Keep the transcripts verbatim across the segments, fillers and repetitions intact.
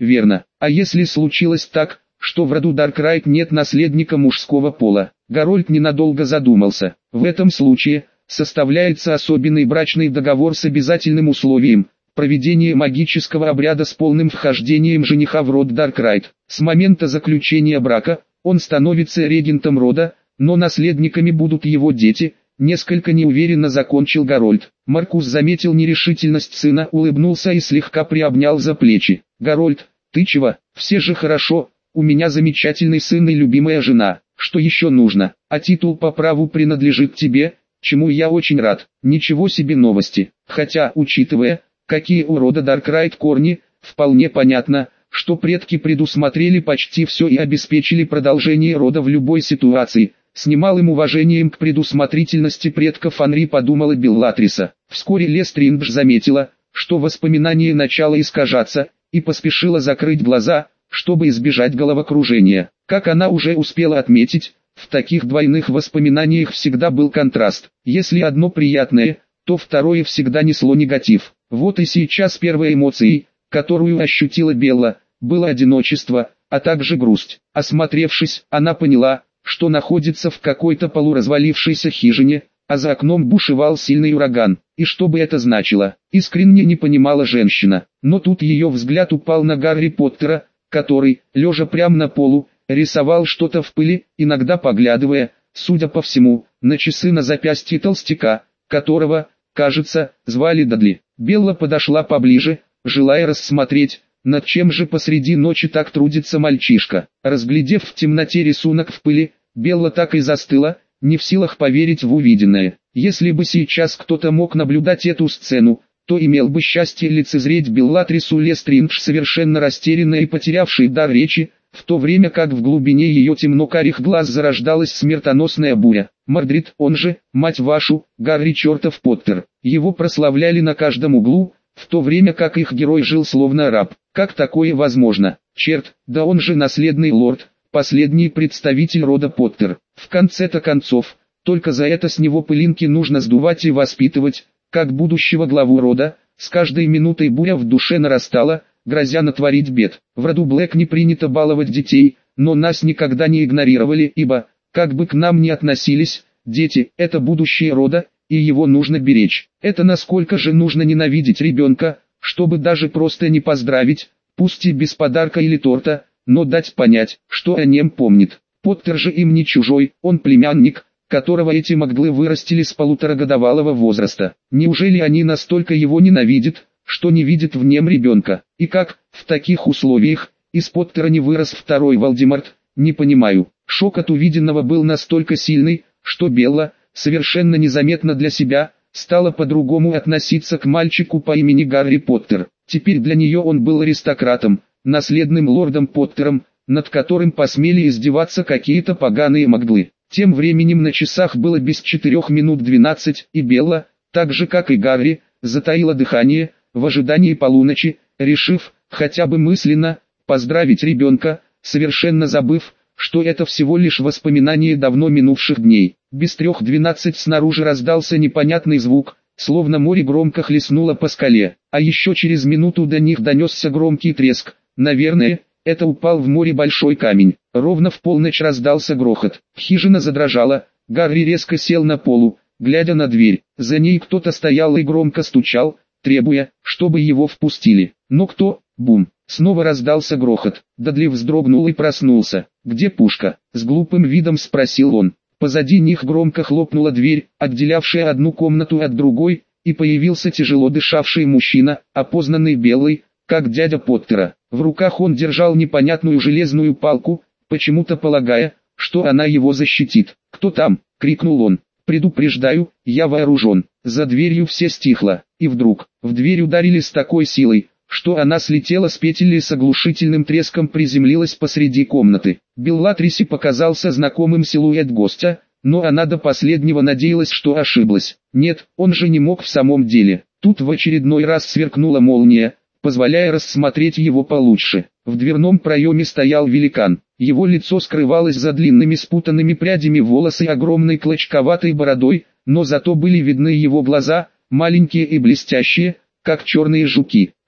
верно. А если случилось так, что в роду Даркрайт нет наследника мужского пола? Гарольд ненадолго задумался. В этом случае составляется особенный брачный договор с обязательным условием проведения магического обряда с полным вхождением жениха в род Даркрайт. С момента заключения брака он становится регентом рода, но наследниками будут его дети. Несколько неуверенно закончил Гарольд. Маркус заметил нерешительность сына, улыбнулся и слегка приобнял за плечи. «Гарольд, ты чего? Все же хорошо, у меня замечательный сын и любимая жена. Что еще нужно? А титул по праву принадлежит тебе, чему я очень рад. Ничего себе новости. Хотя, учитывая, какие у рода Даркрайт корни, вполне понятно, что предки предусмотрели почти все и обеспечили продолжение рода в любой ситуации». С немалым уважением к предусмотрительности предков Анри подумала Беллатриса. Вскоре Лестриндж заметила, что воспоминания начало искажаться, и поспешила закрыть глаза, чтобы избежать головокружения. Как она уже успела отметить, в таких двойных воспоминаниях всегда был контраст. Если одно приятное, то второе всегда несло негатив. Вот и сейчас первой эмоцией, которую ощутила Белла, было одиночество, а также грусть. Осмотревшись, она поняла, что находится в какой-то полуразвалившейся хижине, а за окном бушевал сильный ураган. И что бы это значило, искренне не понимала женщина. Но тут ее взгляд упал на Гарри Поттера, который, лежа прямо на полу, рисовал что-то в пыли, иногда поглядывая, судя по всему, на часы на запястье толстяка, которого, кажется, звали Дадли. Белла подошла поближе, желая рассмотреть, над чем же посреди ночи так трудится мальчишка. Разглядев в темноте рисунок в пыли, Белла так и застыла, не в силах поверить в увиденное. Если бы сейчас кто-то мог наблюдать эту сцену, то имел бы счастье лицезреть Беллатрису Лестриндж, совершенно растерянной и потерявшей дар речи, в то время как в глубине ее темно-карих глаз зарождалась смертоносная буря. Мордрид, он же, мать вашу, Гарри чертов Поттер. Его прославляли на каждом углу, в то время как их герой жил словно раб. Как такое возможно? Черт, да он же наследный лорд, последний представитель рода Поттер. В конце-то концов, только за это с него пылинки нужно сдувать и воспитывать, как будущего главу рода. С каждой минутой буря в душе нарастала, грозя натворить бед. В роду Блэк не принято баловать детей, но нас никогда не игнорировали, ибо, как бы к нам ни относились, дети – это будущее рода, и его нужно беречь. Это насколько же нужно ненавидеть ребенка, чтобы даже просто не поздравить, пусть и без подарка или торта, но дать понять, что о нем помнит. Поттер же им не чужой, он племянник, которого эти маглы вырастили с полуторагодовалого возраста. Неужели они настолько его ненавидят, что не видят в нем ребенка? И как, в таких условиях, из Поттера не вырос второй Волдеморт, не понимаю. Шок от увиденного был настолько сильный, что Белла, совершенно незаметно для себя, стала по-другому относиться к мальчику по имени Гарри Поттер. Теперь для нее он был аристократом, наследным лордом Поттером, над которым посмели издеваться какие-то поганые маглы. Тем временем на часах было без четырех минут двенадцать, и Белла, так же как и Гарри, затаила дыхание, в ожидании полуночи, решив, хотя бы мысленно, поздравить ребенка, совершенно забыв, что это всего лишь воспоминание давно минувших дней. Без трех двенадцать снаружи раздался непонятный звук, словно море громко хлестнуло по скале, а еще через минуту до них донесся громкий треск. Наверное, это упал в море большой камень. Ровно в полночь раздался грохот. Хижина задрожала, Гарри резко сел на полу, глядя на дверь. За ней кто-то стоял и громко стучал, требуя, чтобы его впустили. Но кто? Бум! Снова раздался грохот. Дадли вздрогнул и проснулся. «Где пушка?» — с глупым видом спросил он. Позади них громко хлопнула дверь, отделявшая одну комнату от другой, и появился тяжело дышавший мужчина, опознанный Беллой, как дядя Поттера. В руках он держал непонятную железную палку, почему-то полагая, что она его защитит. «Кто там?» — крикнул он. «Предупреждаю, я вооружен». За дверью все стихло, и вдруг, в дверь ударили с такой силой, что она слетела с петель и с оглушительным треском приземлилась посреди комнаты. Беллатрисе показался знакомым силуэт гостя, но она до последнего надеялась, что ошиблась. Нет, он же не мог в самом деле. Тут в очередной раз сверкнула молния, позволяя рассмотреть его получше. В дверном проеме стоял великан. Его лицо скрывалось за длинными спутанными прядями волос и огромной клочковатой бородой, но зато были видны его глаза, маленькие и блестящие, как черные жуки.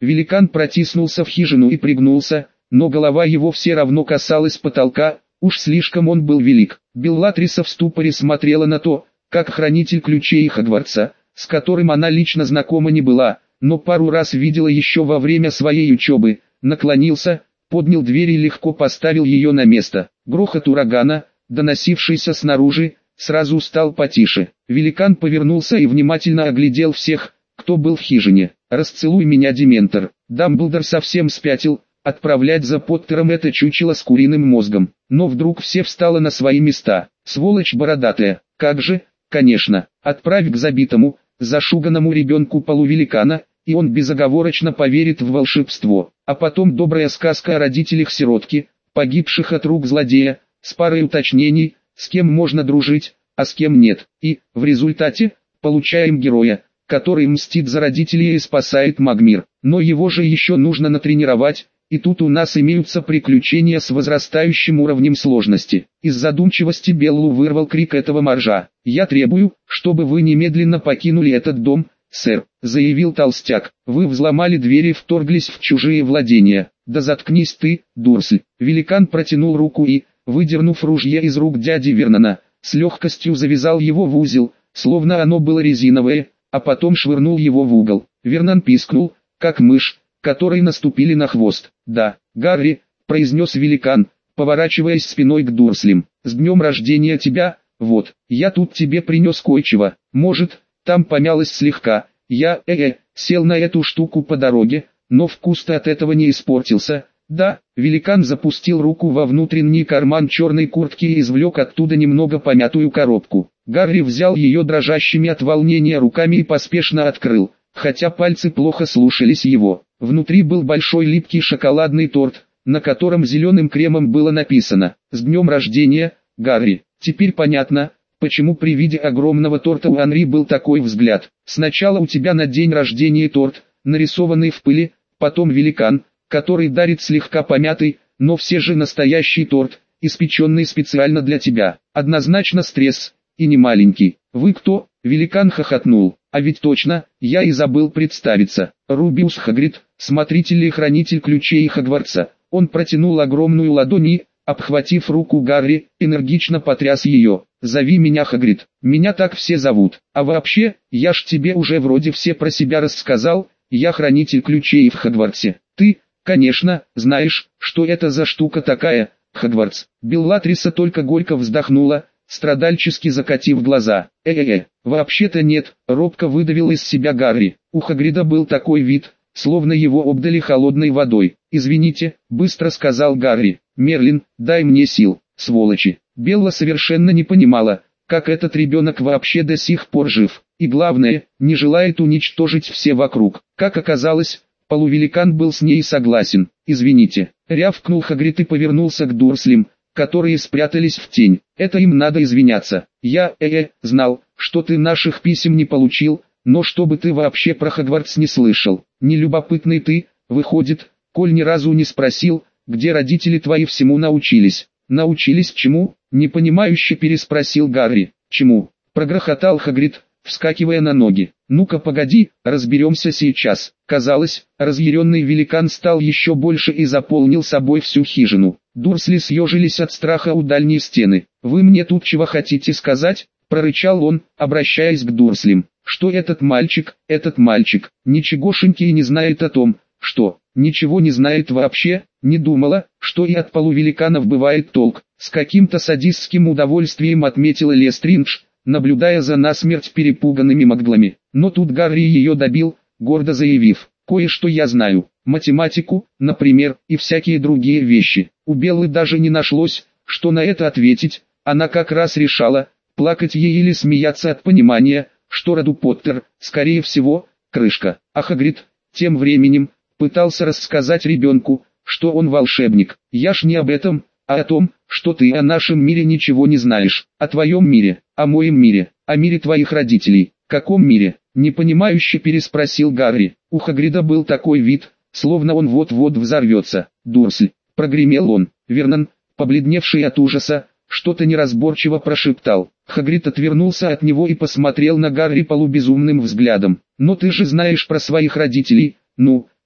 Великан протиснулся в хижину и пригнулся, но голова его все равно касалась потолка, уж слишком он был велик. Беллатриса в ступоре смотрела на то, как хранитель ключей Хогвартса, с которым она лично знакома не была, но пару раз видела еще во время своей учебы, наклонился, поднял дверь и легко поставил ее на место. Грохот урагана, доносившийся снаружи, сразу стал потише. Великан повернулся и внимательно оглядел всех, кто был в хижине. «Расцелуй меня, Дементор». Дамблдор совсем спятил, отправлять за Поттером это чучело с куриным мозгом. Но вдруг все встало на свои места. Сволочь бородатая, как же, конечно, отправь к забитому, зашуганному ребенку полувеликана, и он безоговорочно поверит в волшебство. А потом добрая сказка о родителях-сиротке, погибших от рук злодея, с парой уточнений, с кем можно дружить, а с кем нет. И, в результате, получаем героя, который мстит за родителей и спасает Магмир. Но его же еще нужно натренировать, и тут у нас имеются приключения с возрастающим уровнем сложности. Из задумчивости Беллу вырвал крик этого моржа. «Я требую, чтобы вы немедленно покинули этот дом, сэр», — заявил толстяк. «Вы взломали двери и вторглись в чужие владения». «Да заткнись ты, Дурсль». Великан протянул руку и, выдернув ружье из рук дяди Вернона, с легкостью завязал его в узел, словно оно было резиновое, а потом швырнул его в угол. Вернон пискнул, как мышь, которой наступили на хвост. «Да, Гарри», — произнес великан, поворачиваясь спиной к Дурслям, — «с днем рождения тебя, вот, я тут тебе принес кое-чего, может, там помялось слегка, я, э-э, сел на эту штуку по дороге, но вкус-то от этого не испортился». «Да», — великан запустил руку во внутренний карман черной куртки и извлек оттуда немного помятую коробку. Гарри взял ее дрожащими от волнения руками и поспешно открыл, хотя пальцы плохо слушались его. Внутри был большой липкий шоколадный торт, на котором зеленым кремом было написано «С днем рождения, Гарри». Теперь понятно, почему при виде огромного торта у Анри был такой взгляд. Сначала у тебя на день рождения торт, нарисованный в пыли, потом великан, который дарит слегка помятый, но все же настоящий торт, испеченный специально для тебя. Однозначно стресс, и не маленький. «Вы кто?» — великан хохотнул. «А ведь точно, я и забыл представиться. Рубиус Хагрид, смотритель и хранитель ключей Хогвартса». Он протянул огромную ладонь и, обхватив руку Гарри, энергично потряс ее. «Зови меня Хагрид, меня так все зовут. А вообще, я ж тебе уже вроде все про себя рассказал, я хранитель ключей в Хогвартсе. Ты, конечно, знаешь, что это за штука такая, Хогвартс». Беллатриса только горько вздохнула, страдальчески закатив глаза. «Э-э-э, вообще-то нет», — робко выдавил из себя Гарри. У Хагрида был такой вид, словно его обдали холодной водой. «Извините», — быстро сказал Гарри. «Мерлин, дай мне сил, сволочи». Белла совершенно не понимала, как этот ребенок вообще до сих пор жив, и главное, не желает уничтожить все вокруг. Как оказалось, полувеликан был с ней согласен. «Извините», — рявкнул Хагрид и повернулся к Дурслям, которые спрятались в тень. «Это им надо извиняться. Я, э-э, знал, что ты наших писем не получил, но чтобы ты вообще про Хогвартс не слышал. Нелюбопытный ты, выходит, коль ни разу не спросил, где родители твои всему научились». «Научились чему?» — непонимающе переспросил Гарри. «Чему?» — прогрохотал Хагрид, вскакивая на ноги. «Ну-ка погоди, разберемся сейчас». Казалось, разъяренный великан стал еще больше и заполнил собой всю хижину. Дурсли съежились от страха у дальней стены. «Вы мне тут чего хотите сказать?» — прорычал он, обращаясь к Дурслям. «Что этот мальчик, этот мальчик, ничегошеньки и не знает о том, что, ничего не знает вообще, не думала, что и от полувеликанов бывает толк». С каким-то садистским удовольствием отметила Лестриндж, наблюдая за насмерть перепуганными маглами. Но тут Гарри ее добил, гордо заявив: «Кое-что я знаю, математику, например, и всякие другие вещи». У Беллы даже не нашлось, что на это ответить, она как раз решала, плакать ей или смеяться от понимания, что роду Поттер, скорее всего, крышка. А Хагрид, тем временем, пытался рассказать ребенку, что он волшебник. «Я ж не об этом, а о том, что ты о нашем мире ничего не знаешь. О твоем мире, о моем мире, о мире твоих родителей». «Каком мире?» — непонимающе переспросил Гарри. У Хагрида был такой вид, словно он вот-вот взорвется. «Дурсль!» — прогремел он. Вернон, побледневший от ужаса, что-то неразборчиво прошептал. Хагрид отвернулся от него и посмотрел на Гарри полубезумным взглядом. «Но ты же знаешь про своих родителей, ну,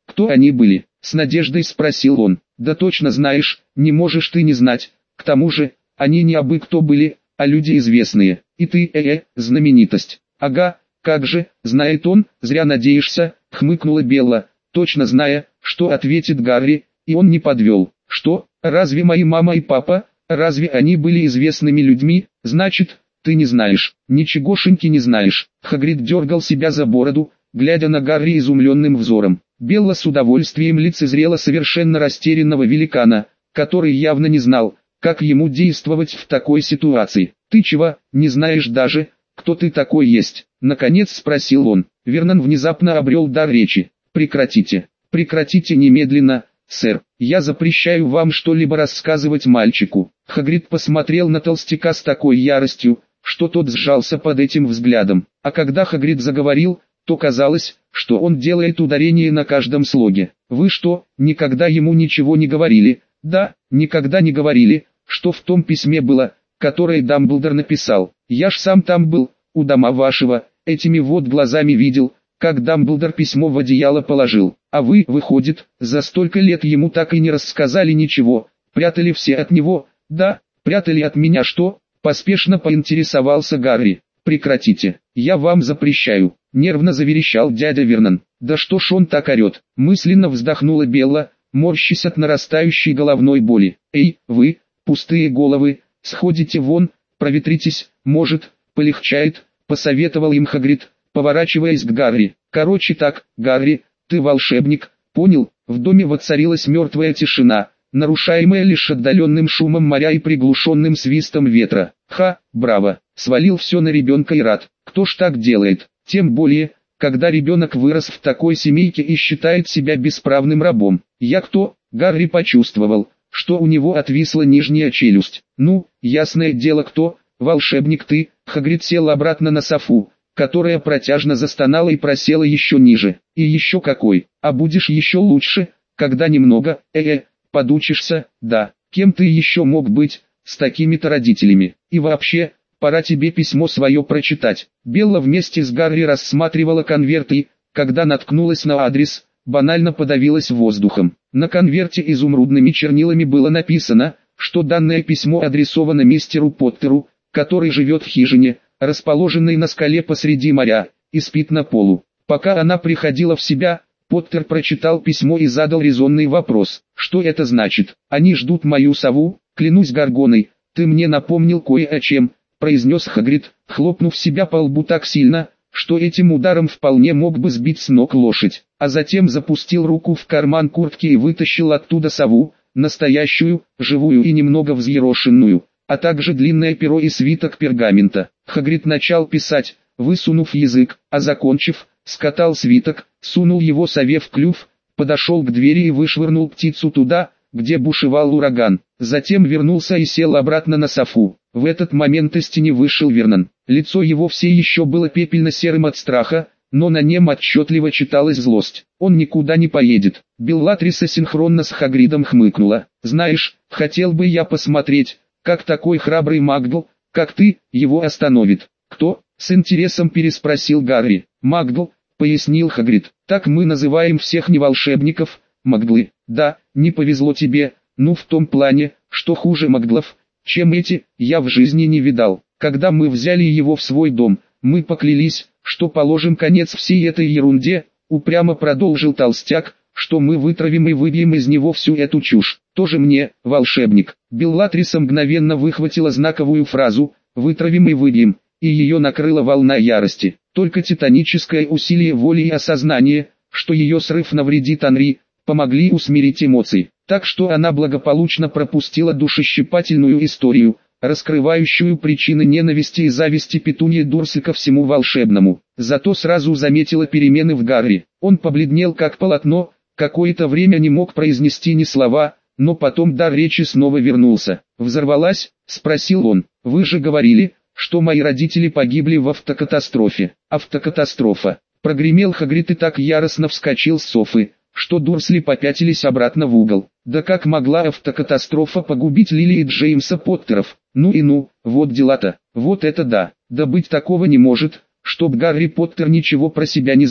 Кто они были? С надеждой спросил он. Да точно знаешь, не можешь ты не знать. К тому же, они не абы кто были, а люди известные. И ты, э-э, знаменитость. Ага, как же, знает он, зря надеешься, хмыкнула Белла, точно зная, что ответит Гарри, и он не подвел. Что, разве мои мама и папа, разве они были известными людьми? Значит, ты не знаешь, ничегошеньки не знаешь. Хагрид дергал себя за бороду, глядя на Гарри изумленным взором. Белла с удовольствием лицезрела совершенно растерянного великана, который явно не знал, как ему действовать в такой ситуации. «Ты чего, не знаешь даже, кто ты такой есть?» Наконец спросил он. Вернон внезапно обрел дар речи. «Прекратите, прекратите немедленно, сэр, я запрещаю вам что-либо рассказывать мальчику». Хагрид посмотрел на толстяка с такой яростью, что тот сжался под этим взглядом. А когда Хагрид заговорил, то казалось, что он делает ударение на каждом слоге. «Вы что, никогда ему ничего не говорили?» «Да, никогда не говорили, что в том письме было, которое Дамблдор написал. Я ж сам там был, у дома вашего, этими вот глазами видел, как Дамблдор письмо в одеяло положил. А вы, выходит, за столько лет ему так и не рассказали ничего, прятали все от него». «Да, прятали от меня что?» — поспешно поинтересовался Гарри. «Прекратите, я вам запрещаю», — нервно заверещал дядя Вернон. «Да что ж он так орет?» — мысленно вздохнула Белла, морщась от нарастающей головной боли. «Эй, вы, пустые головы, сходите вон, проветритесь, может, полегчает», — посоветовал им Хагрид, поворачиваясь к Гарри. «Короче так, Гарри, ты волшебник, понял?» В доме воцарилась мертвая тишина, нарушаемая лишь отдаленным шумом моря и приглушенным свистом ветра. «Ха, браво!» — свалил все на ребенка и рад. Кто ж так делает? Тем более, когда ребенок вырос в такой семейке и считает себя бесправным рабом. «Я кто?» — Гарри почувствовал, что у него отвисла нижняя челюсть. «Ну, ясное дело кто, волшебник ты». Хагрид сел обратно на софу, которая протяжно застонала и просела еще ниже. «И еще какой, а будешь еще лучше, когда немного, э-э, подучишься, да, кем ты еще мог быть, с такими-то родителями, и вообще, пора тебе письмо свое прочитать». Белла вместе с Гарри рассматривала конверт и, когда наткнулась на адрес, банально подавилась воздухом. На конверте изумрудными чернилами было написано, что данное письмо адресовано мистеру Поттеру, который живет в хижине, расположенной на скале посреди моря, и спит на полу. Пока она приходила в себя, Поттер прочитал письмо и задал резонный вопрос. «Что это значит? Они ждут мою сову? Клянусь Гаргоной, ты мне напомнил кое о чем», — произнес Хагрид, хлопнув себя по лбу так сильно, что этим ударом вполне мог бы сбить с ног лошадь, а затем запустил руку в карман куртки и вытащил оттуда сову, настоящую, живую и немного взъерошенную, а также длинное перо и свиток пергамента. Хагрид начал писать, высунув язык, а закончив, скатал свиток, сунул его сове в клюв, подошел к двери и вышвырнул птицу туда, где бушевал ураган. Затем вернулся и сел обратно на софу. В этот момент из тени вышел Вернон. Лицо его все еще было пепельно-серым от страха, но на нем отчетливо читалась злость. «Он никуда не поедет». Беллатриса синхронно с Хагридом хмыкнула. «Знаешь, хотел бы я посмотреть, как такой храбрый Макгл, как ты, его остановит». «Кто?» — с интересом переспросил Гарри. «Макгл», — пояснил Хагрид. «Так мы называем всех неволшебников, Макглы». «Да, не повезло тебе, ну в том плане, что хуже Макглов, чем эти, я в жизни не видал. Когда мы взяли его в свой дом, мы поклялись, что положим конец всей этой ерунде», — упрямо продолжил толстяк, «что мы вытравим и выбьем из него всю эту чушь. Тоже мне, волшебник». Беллатриса мгновенно выхватила знаковую фразу «вытравим и выбьем», и ее накрыла волна ярости. Только титаническое усилие воли и осознание, что ее срыв навредит Анри, помогли усмирить эмоции. Так что она благополучно пропустила душещипательную историю, раскрывающую причины ненависти и зависти Петуньи Дурсли ко всему волшебному. Зато сразу заметила перемены в Гарри. Он побледнел как полотно, какое-то время не мог произнести ни слова, но потом дар речи снова вернулся. «Взорвалась?» — спросил он. «Вы же говорили, что мои родители погибли в автокатастрофе». «Автокатастрофа!» — прогремел Хагрид и так яростно вскочил с софы, что Дурсли попятились обратно в угол. Да как могла автокатастрофа погубить Лили и Джеймса Поттеров? Ну и ну, вот дела-то, вот это да, да быть такого не может, чтоб Гарри Поттер ничего про себя не знал.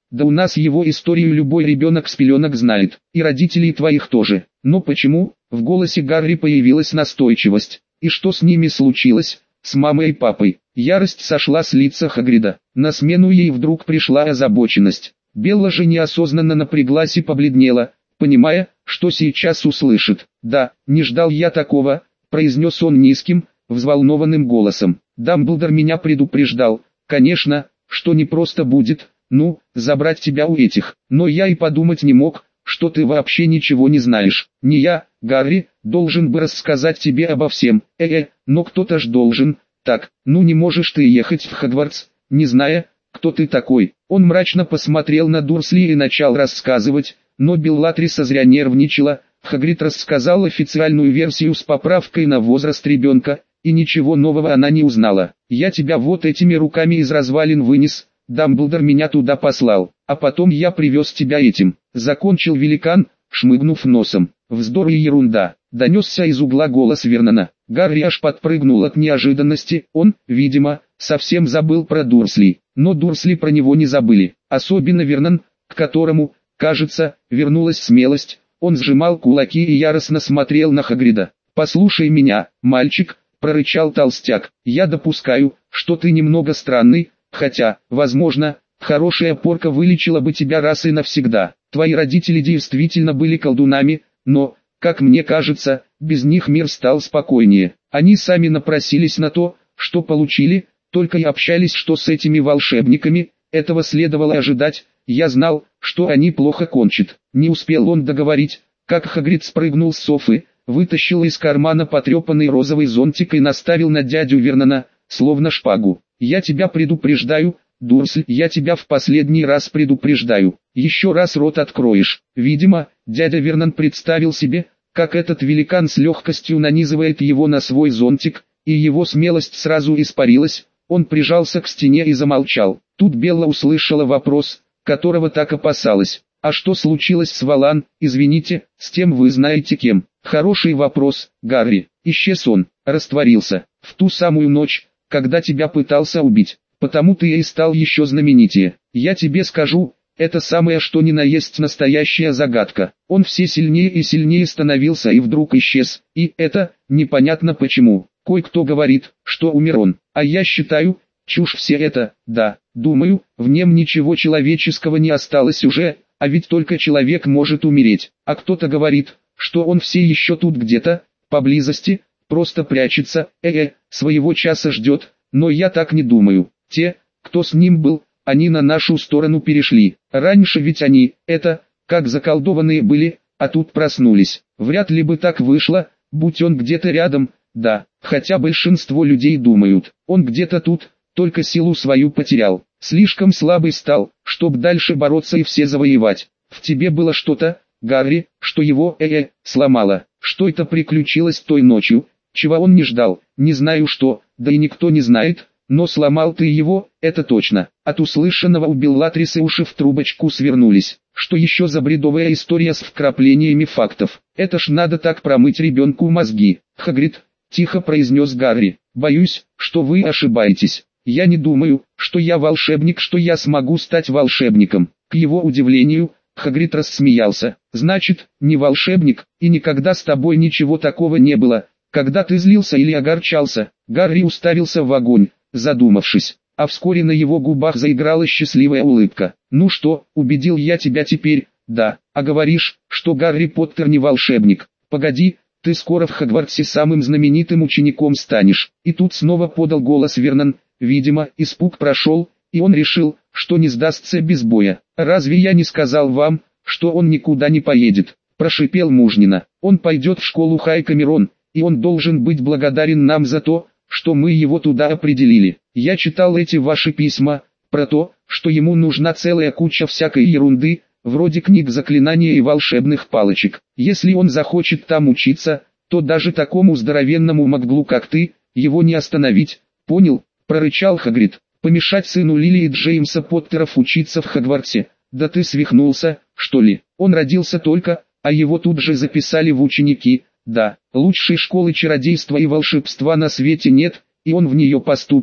Да у нас его историю любой ребенок с пеленок знает, и родителей твоих тоже. Но почему? В голосе Гарри появилась настойчивость. И что с ними случилось? С мамой и папой. Ярость сошла с лица Хагрида. На смену ей вдруг пришла озабоченность. Белла же неосознанно напряглась и побледнела, понимая, что сейчас услышит. «Да, не ждал я такого», — произнес он низким, взволнованным голосом. «Дамблдор меня предупреждал, конечно, что не просто будет, ну, забрать тебя у этих. Но я и подумать не мог, что ты вообще ничего не знаешь. Не я, Гарри, должен бы рассказать тебе обо всем. Э-э, но кто-то ж должен. Так, ну не можешь ты ехать в Хогвартс, не зная, кто ты такой». Он мрачно посмотрел на Дурсли и начал рассказывать, но Беллатриса зря нервничала. Хагрид рассказал официальную версию с поправкой на возраст ребенка, и ничего нового она не узнала. «Я тебя вот этими руками из развалин вынес, Дамблдор меня туда послал, а потом я привез тебя этим», — закончил великан, шмыгнув носом. «Вздор и ерунда», — донесся из угла голос Вернона. Гарри аж подпрыгнул от неожиданности, он, видимо, совсем забыл про Дурсли. Но Дурсли про него не забыли, особенно Вернон, к которому, кажется, вернулась смелость. Он сжимал кулаки и яростно смотрел на Хагрида. «Послушай меня, мальчик», — прорычал толстяк, — «я допускаю, что ты немного странный, хотя, возможно, хорошая порка вылечила бы тебя раз и навсегда. Твои родители действительно были колдунами, но, как мне кажется, без них мир стал спокойнее. Они сами напросились на то, что получили, только и общались что с этими волшебниками, этого следовало ожидать. Я знал, что они плохо кончат». Не успел он договорить, как Хагрид спрыгнул с софы, вытащил из кармана потрепанный розовый зонтик и наставил на дядю Вернона, словно шпагу. «Я тебя предупреждаю, Дурсль, я тебя в последний раз предупреждаю. Еще раз рот откроешь». Видимо, дядя Вернон представил себе, как этот великан с легкостью нанизывает его на свой зонтик, и его смелость сразу испарилась. Он прижался к стене и замолчал. Тут Белла услышала вопрос, которого так опасалась. «А что случилось с Волан, извините, с тем вы знаете кем?» «Хороший вопрос, Гарри. Исчез он, растворился, в ту самую ночь, когда тебя пытался убить. Потому-то я и стал еще знаменитее. Я тебе скажу, это самое что ни на есть настоящая загадка. Он все сильнее и сильнее становился и вдруг исчез. И это, непонятно почему. Кое-кто говорит, что умер он, а я считаю, чушь все это, да. Думаю, в нем ничего человеческого не осталось уже, а ведь только человек может умереть. А кто-то говорит, что он все еще тут где-то, поблизости, просто прячется, э-э, своего часа ждет, но я так не думаю. Те, кто с ним был, они на нашу сторону перешли. Раньше ведь они, это, как заколдованные были, а тут проснулись. Вряд ли бы так вышло, будь он где-то рядом, да, хотя большинство людей думают, он где-то тут, только силу свою потерял. Слишком слабый стал, чтоб дальше бороться и все завоевать. В тебе было что-то, Гарри, что его, э-э, сломало. Что это приключилось той ночью, чего он не ждал, не знаю что, да и никто не знает, но сломал ты его, это точно. От услышанного у Беллатрисы уши в трубочку свернулись. Что еще за бредовая история с вкраплениями фактов? Это ж надо так промыть ребенку мозги. Хагрид, тихо произнес Гарри, боюсь, что вы ошибаетесь. Я не думаю, что я волшебник, что я смогу стать волшебником. К его удивлению, Хагрид рассмеялся. Значит, не волшебник, и никогда с тобой ничего такого не было, когда ты злился или огорчался. Гарри уставился в огонь, задумавшись, а вскоре на его губах заиграла счастливая улыбка. «Ну что, убедил я тебя теперь?» «Да, а говоришь, что Гарри Поттер не волшебник. Погоди, ты скоро в Хогвартсе самым знаменитым учеником станешь». И тут снова подал голос Вернон. Видимо, испуг прошел, и он решил, что не сдастся без боя. «Разве я не сказал вам, что он никуда не поедет?» – прошипел мужнина. «Он пойдет в школу Хай-Камерон, и он должен быть благодарен нам за то, что мы его туда определили. Я читал эти ваши письма, про то, что ему нужна целая куча всякой ерунды, вроде книг заклинания и волшебных палочек. Если он захочет там учиться, то даже такому здоровенному маглу как ты, его не остановить, понял?» – прорычал Хагрид. «Помешать сыну Лили и Джеймса Поттеров учиться в Хогвартсе? Да ты свихнулся, что ли? Он родился только, а его тут же записали в ученики. Да, лучшей школы чародейства и волшебства на свете нет, и он в нее поступит,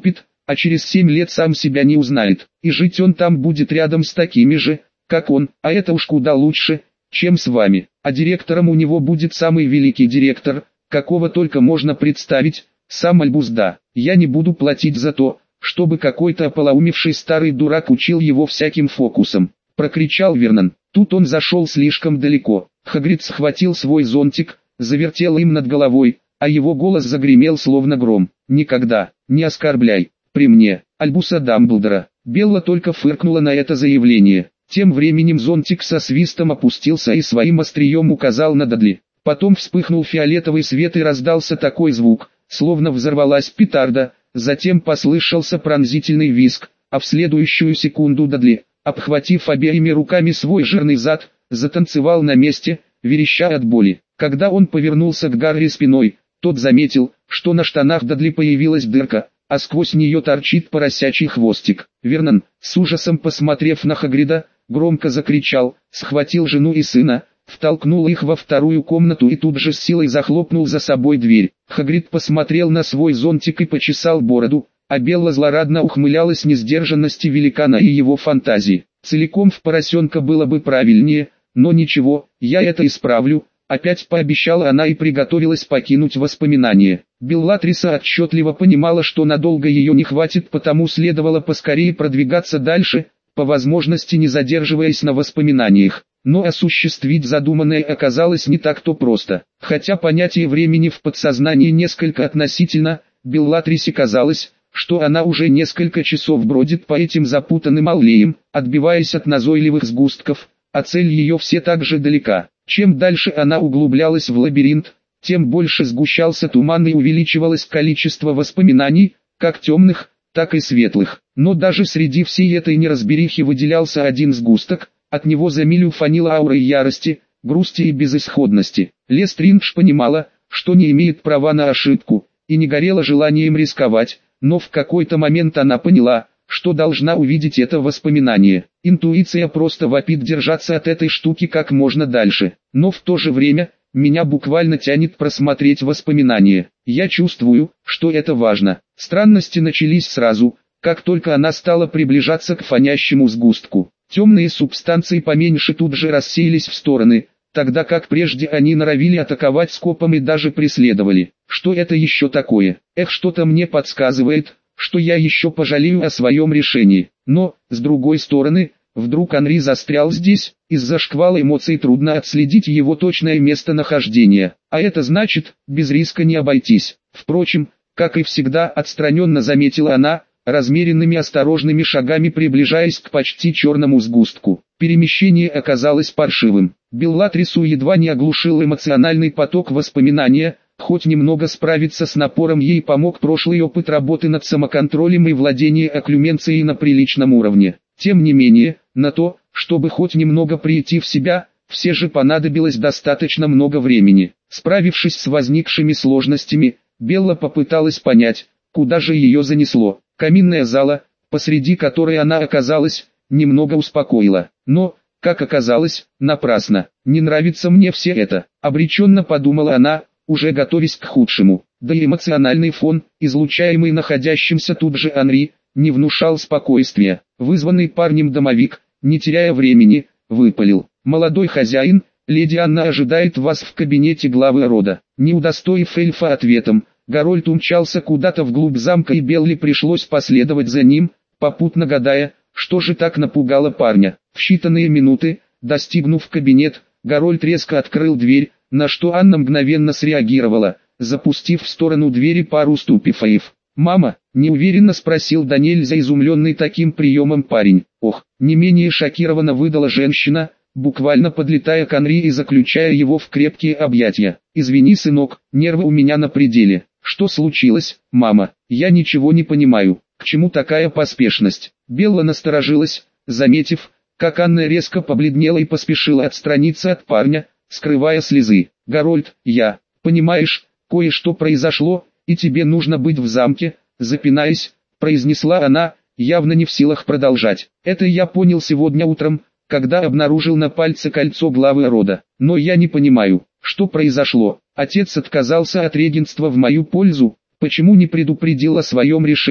а через семь лет сам себя не узнает, и жить он там будет рядом с такими же, как он, а это уж куда лучше, чем с вами, а директором у него будет самый великий директор, какого только можно представить, сам Альбузда. Я не буду платить за то, чтобы какой-то ополоумевший старый дурак учил его всяким фокусам, прокричал Вернон. Тут он зашел слишком далеко. Хагрид схватил свой зонтик, завертел им над головой, а его голос загремел словно гром. «Никогда, не оскорбляй, при мне, Альбуса Дамблдора». Белла только фыркнула на это заявление. Тем временем зонтик со свистом опустился и своим острием указал на Дадли. Потом вспыхнул фиолетовый свет и раздался такой звук, словно взорвалась петарда, затем послышался пронзительный визг, а в следующую секунду Дадли, обхватив обеими руками свой жирный зад, затанцевал на месте, вереща от боли. Когда он повернулся к Гарри спиной, тот заметил, что на штанах Дадли появилась дырка, а сквозь нее торчит поросячий хвостик. Вернон, с ужасом посмотрев на Хагрида, громко закричал, схватил жену и сына, втолкнул их во вторую комнату и тут же с силой захлопнул за собой дверь. Хагрид посмотрел на свой зонтик и почесал бороду, а Белла злорадно ухмылялась несдержанности великана и его фантазии. Целиком в поросенка было бы правильнее, но ничего, я это исправлю. Опять пообещала она и приготовилась покинуть воспоминания. Беллатриса отчетливо понимала, что надолго ее не хватит, потому следовало поскорее продвигаться дальше, по возможности не задерживаясь на воспоминаниях. Но осуществить задуманное оказалось не так-то просто. Хотя понятие времени в подсознании несколько относительно, Беллатрисе казалось, что она уже несколько часов бродит по этим запутанным аллеям, отбиваясь от назойливых сгустков, а цель ее все так же далека. Чем дальше она углублялась в лабиринт, тем больше сгущался туман и увеличивалось количество воспоминаний, как темных, так и светлых. Но даже среди всей этой неразберихи выделялся один сгусток, от него за милю фанила аурой ярости, грусти и безысходности. Лестриндж понимала, что не имеет права на ошибку, и не горела желанием рисковать, но в какой-то момент она поняла, что должна увидеть это воспоминание. Интуиция просто вопит держаться от этой штуки как можно дальше, но в то же время, меня буквально тянет просмотреть воспоминания. Я чувствую, что это важно. Странности начались сразу, как только она стала приближаться к фонящему сгустку. Темные субстанции поменьше тут же рассеялись в стороны, тогда как прежде они норовили атаковать скопом и даже преследовали. Что это еще такое? Эх, что-то мне подсказывает, что я еще пожалею о своем решении. Но, с другой стороны, вдруг Анри застрял здесь, из-за шквала эмоций трудно отследить его точное местонахождение, а это значит, без риска не обойтись. Впрочем, как и всегда отстраненно заметила она, размеренными осторожными шагами приближаясь к почти черному сгустку. Перемещение оказалось паршивым. Беллатрису едва не оглушил эмоциональный поток воспоминания. Хоть немного справиться с напором ей помог прошлый опыт работы над самоконтролем и владение окклюменцией на приличном уровне. Тем не менее, на то, чтобы хоть немного прийти в себя, все же понадобилось достаточно много времени. Справившись с возникшими сложностями, Белла попыталась понять, куда же ее занесло. Каминная зала, посреди которой она оказалась, немного успокоила. Но, как оказалось, напрасно. «Не нравится мне все это», — обреченно подумала она, уже готовясь к худшему. Да и эмоциональный фон, излучаемый находящимся тут же Анри, не внушал спокойствия. Вызванный парнем домовик, не теряя времени, выпалил: «Молодой хозяин, леди Анна ожидает вас в кабинете главы рода». Не удостоив эльфа ответом, Гарольд умчался куда-то вглубь замка, и Белли пришлось последовать за ним, попутно гадая, что же так напугало парня. В считанные минуты, достигнув кабинет, Гарольд резко открыл дверь, на что Анна мгновенно среагировала, запустив в сторону двери пару ступифаев. «Мама?» – неуверенно спросил да нельзя изумленный таким приемом парень. «Ох!» – не менее шокированно выдала женщина, буквально подлетая к Анри и заключая его в крепкие объятия. «Извини, сынок, нервы у меня на пределе». «Что случилось, мама? Я ничего не понимаю. К чему такая поспешность?» Белла насторожилась, заметив, как Анна резко побледнела и поспешила отстраниться от парня, скрывая слезы. «Гарольд, я, понимаешь, кое-что произошло, и тебе нужно быть в замке», запинаясь, произнесла она, явно не в силах продолжать. «Это я понял сегодня утром, когда обнаружил на пальце кольцо главы рода. Но я не понимаю, что произошло. Отец отказался от регентства в мою пользу, почему не предупредил о своем решении?»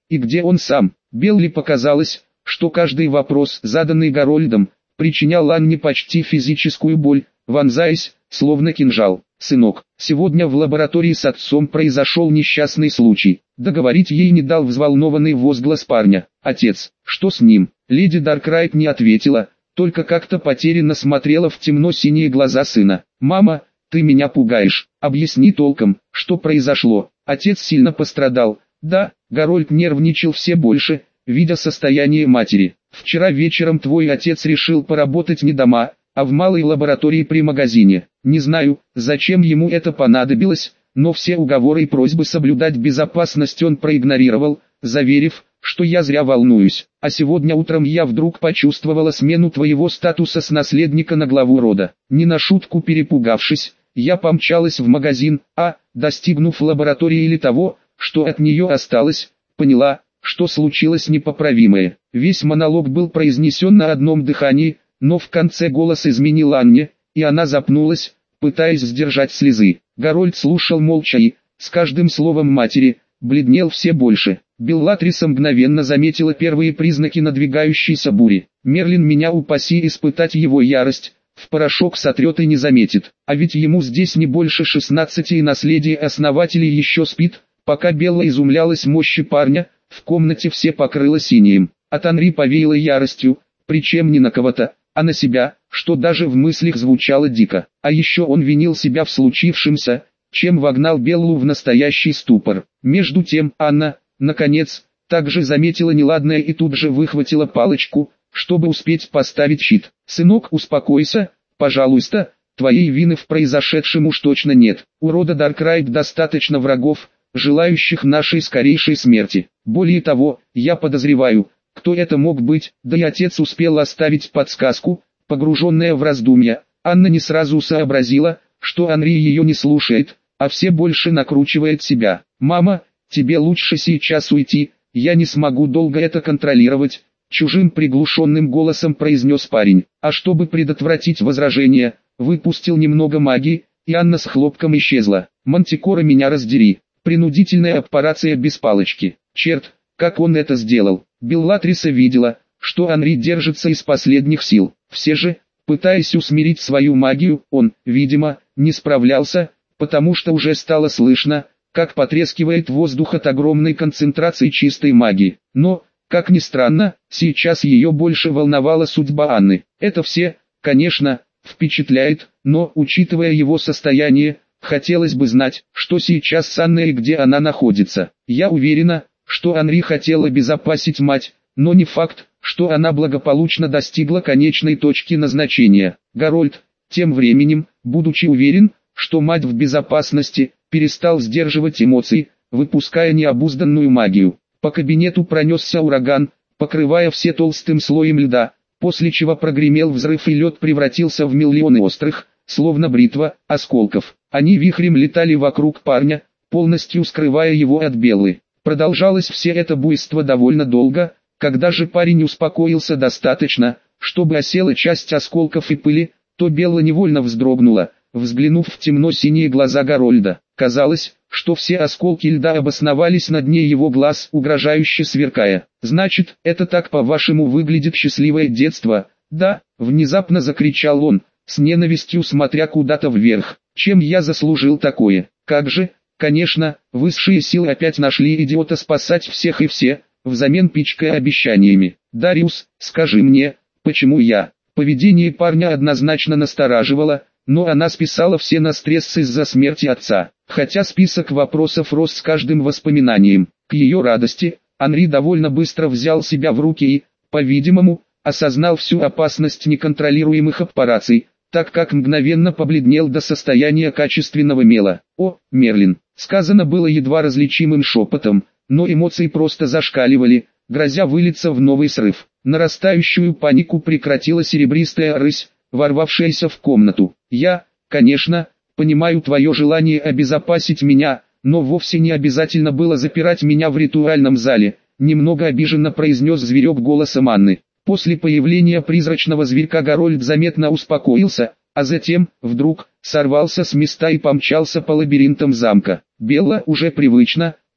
И где он сам? Белли показалось, что каждый вопрос, заданный Гарольдом, причинял Анне почти физическую боль, вонзаясь, словно кинжал. «Сынок, сегодня в лаборатории с отцом произошел несчастный случай». Договорить ей не дал взволнованный возглас парня. «Отец, что с ним?» Леди Даркрайт не ответила, только как-то потерянно смотрела в темно-синие глаза сына. «Мама, ты меня пугаешь. Объясни толком, что произошло». Отец сильно пострадал. Да, Гарольд нервничал все больше, видя состояние матери. «Вчера вечером твой отец решил поработать не дома, а в малой лаборатории при магазине. Не знаю, зачем ему это понадобилось, но все уговоры и просьбы соблюдать безопасность он проигнорировал, заверив, что я зря волнуюсь. А сегодня утром я вдруг почувствовала смену твоего статуса с наследника на главу рода. Не на шутку перепугавшись, я помчалась в магазин, а, достигнув лаборатории или того, что от нее осталось, поняла, что случилось непоправимое». Весь монолог был произнесен на одном дыхании, но в конце голос изменил Анне, и она запнулась, пытаясь сдержать слезы. Гарольд слушал молча и, с каждым словом матери, бледнел все больше. Беллатриса мгновенно заметила первые признаки надвигающейся бури. «Мерлин, меня упаси испытать его ярость, в порошок сотрет и не заметит. А ведь ему здесь не больше шестнадцати, и наследие основателей еще спит». Пока Белла изумлялась мощи парня, в комнате все покрыло синим. От Анри повеяло яростью, причем не на кого-то, а на себя, что даже в мыслях звучало дико. А еще он винил себя в случившемся, чем вогнал Беллу в настоящий ступор. Между тем Анна, наконец, также заметила неладное и тут же выхватила палочку, чтобы успеть поставить щит. «Сынок, успокойся, пожалуйста, твоей вины в произошедшем уж точно нет. У рода Даркрайт достаточно врагов, желающих нашей скорейшей смерти. Более того, я подозреваю, кто это мог быть, да и отец успел оставить подсказку». Погруженная в раздумья, Анна не сразу сообразила, что Анри ее не слушает, а все больше накручивает себя. «Мама, тебе лучше сейчас уйти, я не смогу долго это контролировать», чужим приглушенным голосом произнес парень. А чтобы предотвратить возражение, выпустил немного магии, и Анна с хлопком исчезла. «Мантикора, меня раздери». Принудительная операция без палочки. Черт, как он это сделал. Беллатриса видела, что Анри держится из последних сил. Все же, пытаясь усмирить свою магию, он, видимо, не справлялся, потому что уже стало слышно, как потрескивает воздух от огромной концентрации чистой магии. Но, как ни странно, сейчас ее больше волновала судьба Анны. Это все, конечно, впечатляет, но, учитывая его состояние, хотелось бы знать, что сейчас с Анной и где она находится. Я уверена, что Анри хотел обезопасить мать, но не факт, что она благополучно достигла конечной точки назначения. Гарольд, тем временем, будучи уверен, что мать в безопасности, перестал сдерживать эмоции, выпуская необузданную магию. По кабинету пронесся ураган, покрывая все толстым слоем льда, после чего прогремел взрыв и лед превратился в миллионы острых, словно бритва, осколков. Они вихрем летали вокруг парня, полностью скрывая его от Беллы. Продолжалось все это буйство довольно долго, когда же парень успокоился достаточно, чтобы осела часть осколков и пыли, то Белла невольно вздрогнула, взглянув в темно-синие глаза Гарольда. Казалось, что все осколки льда обосновались на дне его глаз, угрожающе сверкая. «Значит, это так по-вашему выглядит счастливое детство?» «Да», — внезапно закричал он, с ненавистью смотря куда-то вверх. «Чем я заслужил такое? Как же, конечно, высшие силы опять нашли идиота спасать всех и все, взамен пичкая обещаниями. Дариус, скажи мне, почему я?» Поведение парня однозначно настораживало, но она списала все на стресс из-за смерти отца. Хотя список вопросов рос с каждым воспоминанием. К ее радости, Анри довольно быстро взял себя в руки и, по-видимому, осознал всю опасность неконтролируемых операций, так как мгновенно побледнел до состояния качественного мела. «О, Мерлин», сказано было едва различимым шепотом, но эмоции просто зашкаливали, грозя вылиться в новый срыв. Нарастающую панику прекратила серебристая рысь, ворвавшаяся в комнату. «Я, конечно, понимаю твое желание обезопасить меня, но вовсе не обязательно было запирать меня в ритуальном зале», немного обиженно произнес зверек голосом Анны. После появления призрачного зверька Гарольд заметно успокоился, а затем, вдруг, сорвался с места и помчался по лабиринтам замка. Белла уже привычно,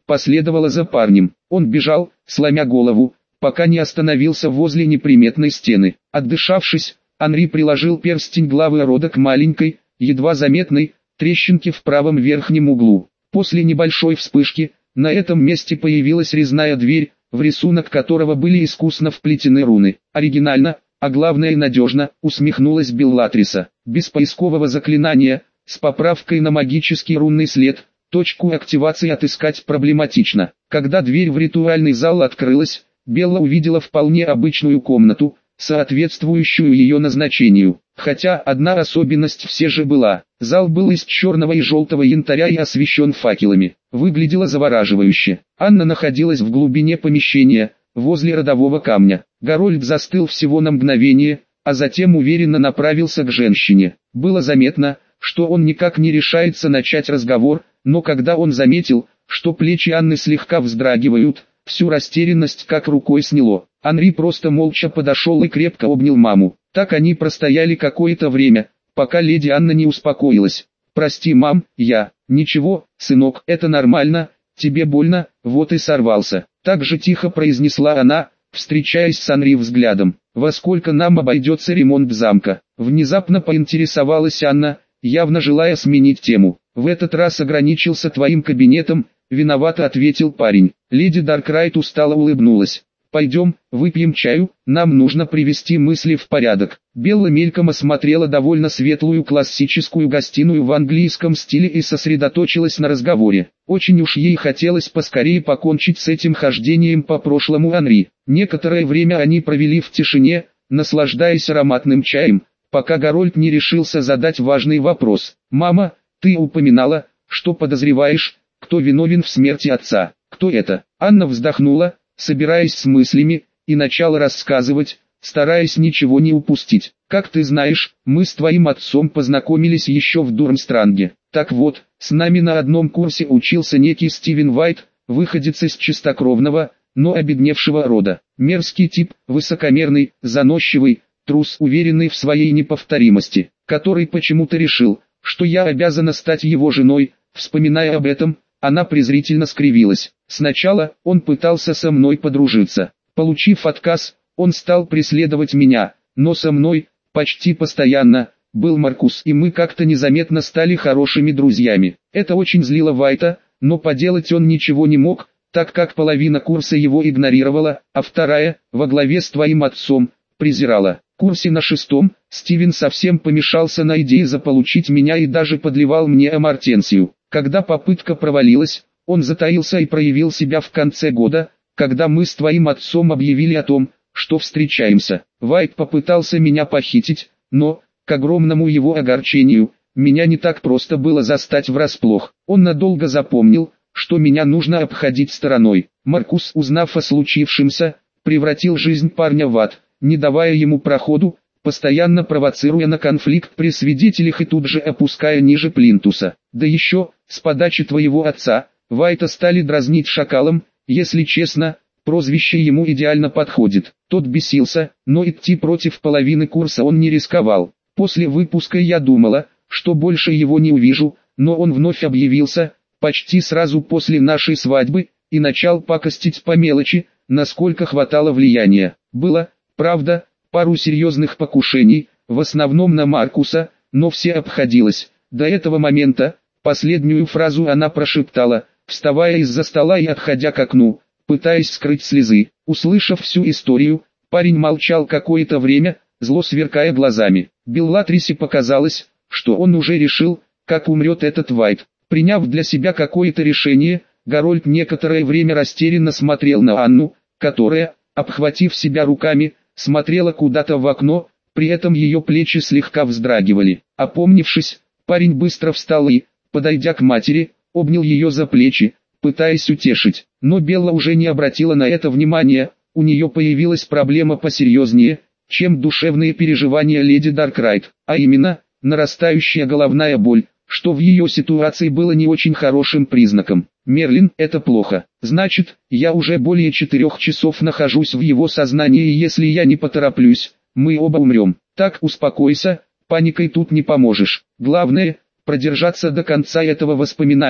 последовала за парнем. Он бежал, сломя голову, пока не остановился возле неприметной стены. Отдышавшись, Анри приложил перстень главы рода к маленькой, едва заметной, трещинке в правом верхнем углу. После небольшой вспышки, на этом месте появилась резная дверь, в рисунок которого были искусно вплетены руны. Оригинально, а главное надежно, усмехнулась Беллатриса. Без поискового заклинания, с поправкой на магический рунный след, точку активации отыскать проблематично. Когда дверь в ритуальный зал открылась, Белла увидела вполне обычную комнату, соответствующую ее назначению. Хотя одна особенность все же была. Зал был из черного и желтого янтаря и освещен факелами. Выглядело завораживающе. Анна находилась в глубине помещения, возле родового камня. Гарольд застыл всего на мгновение, а затем уверенно направился к женщине. Было заметно, что он никак не решается начать разговор, но когда он заметил, что плечи Анны слегка вздрагивают, всю растерянность как рукой сняло. Анри просто молча подошел и крепко обнял маму. Так они простояли какое-то время, пока леди Анна не успокоилась. «Прости, мам, я...» «Ничего, сынок, это нормально, тебе больно, вот и сорвался». Так же тихо произнесла она, встречаясь с Анри взглядом. «Во сколько нам обойдется ремонт замка?» Внезапно поинтересовалась Анна, явно желая сменить тему. «В этот раз ограничился твоим кабинетом», виновато ответил парень. Леди Даркрайт устало улыбнулась. «Пойдем, выпьем чаю, нам нужно привести мысли в порядок». Белла мельком осмотрела довольно светлую классическую гостиную в английском стиле и сосредоточилась на разговоре. Очень уж ей хотелось поскорее покончить с этим хождением по прошлому Анри. Некоторое время они провели в тишине, наслаждаясь ароматным чаем, пока Гарольд не решился задать важный вопрос. «Мама, ты упоминала, что подозреваешь, кто виновен в смерти отца. Кто это?» Анна вздохнула, собираясь с мыслями, и начала рассказывать, стараясь ничего не упустить. «Как ты знаешь, мы с твоим отцом познакомились еще в Дурмстранге. Так вот, с нами на одном курсе учился некий Стивен Уайт, выходец из чистокровного, но обедневшего рода. Мерзкий тип, высокомерный, заносчивый, трус, уверенный в своей неповторимости, который почему-то решил, что я обязана стать его женой». Вспоминая об этом, она презрительно скривилась. Сначала он пытался со мной подружиться. Получив отказ, он стал преследовать меня, но со мной, почти постоянно, был Маркус, и мы как-то незаметно стали хорошими друзьями. Это очень злило Вайта, но поделать он ничего не мог, так как половина курса его игнорировала, а вторая, во главе с твоим отцом, презирала. В курсе на шестом, Стивен совсем помешался на идее заполучить меня и даже подливал мне амартенсию. Когда попытка провалилась, он затаился и проявил себя в конце года, когда мы с твоим отцом объявили о том, что встречаемся. Вайт попытался меня похитить, но, к огромному его огорчению, меня не так просто было застать врасплох. Он надолго запомнил, что меня нужно обходить стороной. Маркус, узнав о случившемся, превратил жизнь парня в ад, не давая ему проходу, постоянно провоцируя на конфликт при свидетелях и тут же опуская ниже плинтуса. Да еще, с подачи твоего отца, Вайта стали дразнить шакалом, если честно, прозвище ему идеально подходит. Тот бесился, но идти против половины курса он не рисковал. После выпуска я думала, что больше его не увижу, но он вновь объявился, почти сразу после нашей свадьбы, и начал пакостить по мелочи, насколько хватало влияния. Было, правда, пару серьезных покушений, в основном на Маркуса, но все обходилось. До этого момента, последнюю фразу она прошептала, вставая из-за стола и отходя к окну, пытаясь скрыть слезы. Услышав всю историю, парень молчал какое-то время, зло сверкая глазами. Беллатрисе показалось, что он уже решил, как умрет этот Вайт. Приняв для себя какое-то решение, Гарольд некоторое время растерянно смотрел на Анну, которая, обхватив себя руками, смотрела куда-то в окно, при этом ее плечи слегка вздрагивали. Опомнившись, парень быстро встал и, подойдя к матери, обнял ее за плечи, пытаясь утешить. Но Белла уже не обратила на это внимания, у нее появилась проблема посерьезнее, чем душевные переживания леди Даркрайт, а именно, нарастающая головная боль, что в ее ситуации было не очень хорошим признаком. «Мерлин, это плохо. Значит, я уже более четырех часов нахожусь в его сознании, и если я не потороплюсь, мы оба умрем. Так, успокойся, паникой тут не поможешь. Главное, продержаться до конца этого воспоминания,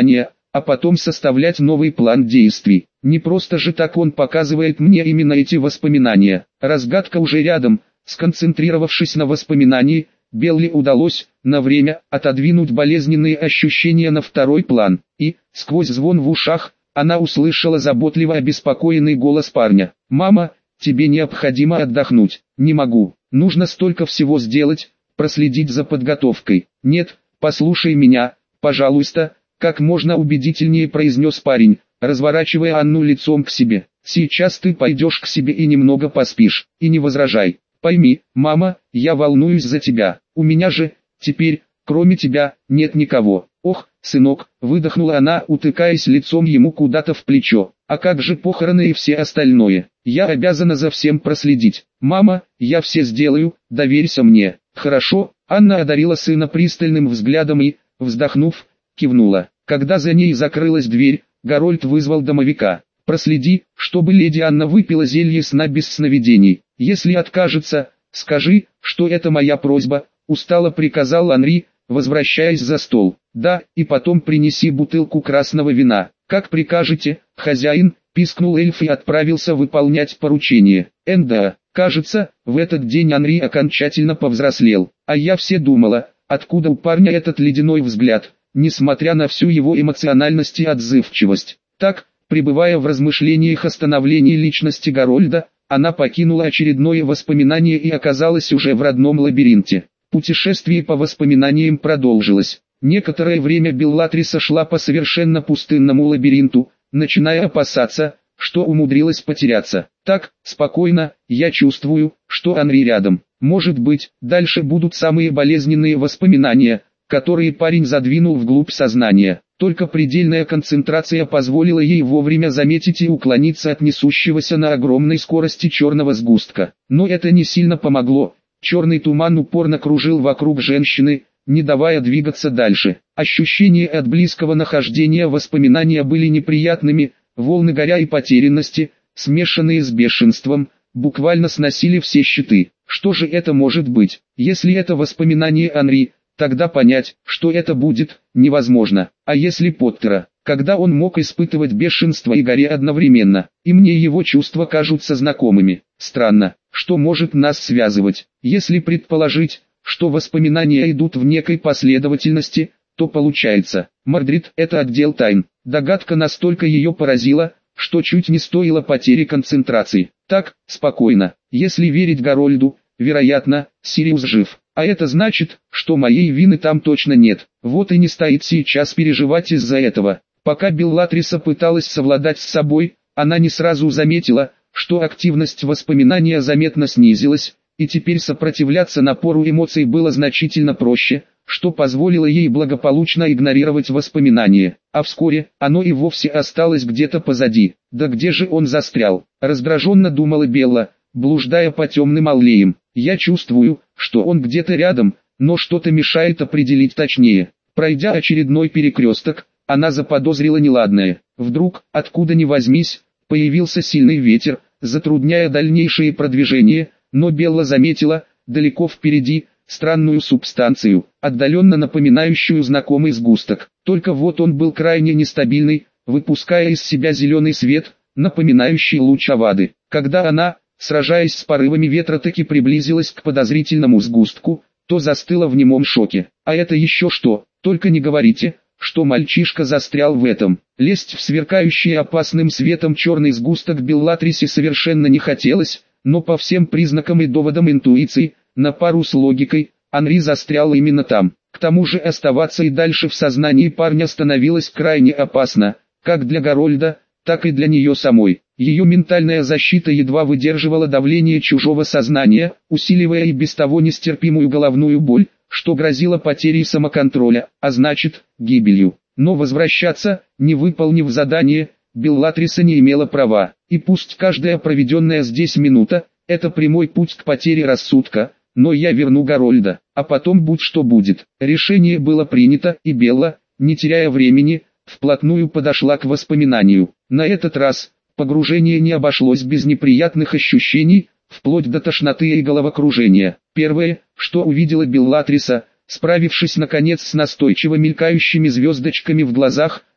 а потом составлять новый план действий. Не просто же так он показывает мне именно эти воспоминания. Разгадка уже рядом. Сконцентрировавшись на воспоминании, Белли удалось, на время, отодвинуть болезненные ощущения на второй план, и, сквозь звон в ушах, она услышала заботливо обеспокоенный голос парня. «Мама, тебе необходимо отдохнуть». «Не могу, нужно столько всего сделать, проследить за подготовкой». «Нет, послушай меня, пожалуйста», как можно убедительнее произнес парень, разворачивая Анну лицом к себе. «Сейчас ты пойдешь к себе и немного поспишь, и не возражай. Пойми, мама, я волнуюсь за тебя, у меня же, теперь, кроме тебя, нет никого». «Ох, сынок», выдохнула она, утыкаясь лицом ему куда-то в плечо. «А как же похороны и все остальное? Я обязана за всем проследить». «Мама, я все сделаю, доверься мне». «Хорошо», Анна одарила сына пристальным взглядом и, вздохнув, кивнула. Когда за ней закрылась дверь, Гарольд вызвал домовика. «Проследи, чтобы леди Анна выпила зелье сна без сновидений. Если откажется, скажи, что это моя просьба», устало приказал Анри, возвращаясь за стол. «Да, и потом принеси бутылку красного вина». «Как прикажете, хозяин», пискнул эльф и отправился выполнять поручение. «Энда, кажется, в этот день Анри окончательно повзрослел. А я все думала, откуда у парня этот ледяной взгляд, несмотря на всю его эмоциональность и отзывчивость». Так, пребывая в размышлениях о становлении личности Гарольда, она покинула очередное воспоминание и оказалась уже в родном лабиринте. Путешествие по воспоминаниям продолжилось. Некоторое время Беллатриса шла по совершенно пустынному лабиринту, начиная опасаться, что умудрилась потеряться. «Так, спокойно, я чувствую, что Анри рядом. Может быть, дальше будут самые болезненные воспоминания, которые парень задвинул вглубь сознания». Только предельная концентрация позволила ей вовремя заметить и уклониться от несущегося на огромной скорости черного сгустка. Но это не сильно помогло. Черный туман упорно кружил вокруг женщины, не давая двигаться дальше. Ощущения от близкого нахождения воспоминания были неприятными, волны горя и потерянности, смешанные с бешенством, буквально сносили все щиты. Что же это может быть? Если это воспоминание Анри, тогда понять, что это будет, невозможно. А если Поттера, когда он мог испытывать бешенство и горе одновременно, и мне его чувства кажутся знакомыми. Странно, что может нас связывать. Если предположить, что воспоминания идут в некой последовательности, то получается, Мордрид — это отдел тайн. Догадка настолько ее поразила, что чуть не стоила потери концентрации. Так, спокойно, если верить Гарольду, вероятно, Сириус жив. А это значит, что моей вины там точно нет. Вот и не стоит сейчас переживать из-за этого. Пока Беллатриса пыталась совладать с собой, она не сразу заметила, что активность воспоминания заметно снизилась, и теперь сопротивляться напору эмоций было значительно проще, что позволило ей благополучно игнорировать воспоминания. А вскоре, оно и вовсе осталось где-то позади. Да где же он застрял? Раздраженно думала Белла, блуждая по темным аллеям. Я чувствую, что он где-то рядом, но что-то мешает определить точнее. Пройдя очередной перекресток, она заподозрила неладное. Вдруг, откуда ни возьмись, появился сильный ветер, затрудняя дальнейшее продвижение, но Белла заметила, далеко впереди, странную субстанцию, отдаленно напоминающую знакомый сгусток. Только вот он был крайне нестабильный, выпуская из себя зеленый свет, напоминающий луч Авады. Когда она, сражаясь с порывами ветра, таки приблизилась к подозрительному сгустку, то застыла в немом шоке. А это еще что? Только не говорите, что мальчишка застрял в этом. Лезть в сверкающий опасным светом черный сгусток Беллатрисе совершенно не хотелось, но по всем признакам и доводам интуиции, на пару с логикой, Анри застрял именно там. К тому же оставаться и дальше в сознании парня становилось крайне опасно, как для Гарольда, так и для нее самой. Ее ментальная защита едва выдерживала давление чужого сознания, усиливая и без того нестерпимую головную боль, что грозило потерей самоконтроля, а значит, гибелью. Но возвращаться, не выполнив задание, Беллатриса не имела права. И пусть каждая проведенная здесь минута – это прямой путь к потере рассудка, но я верну Гарольда, а потом будь что будет. Решение было принято, и Белла, не теряя времени, вплотную подошла к воспоминанию. На этот раз погружение не обошлось без неприятных ощущений, вплоть до тошноты и головокружения. Первое, что увидела Беллатриса, справившись наконец с настойчиво мелькающими звездочками в глазах,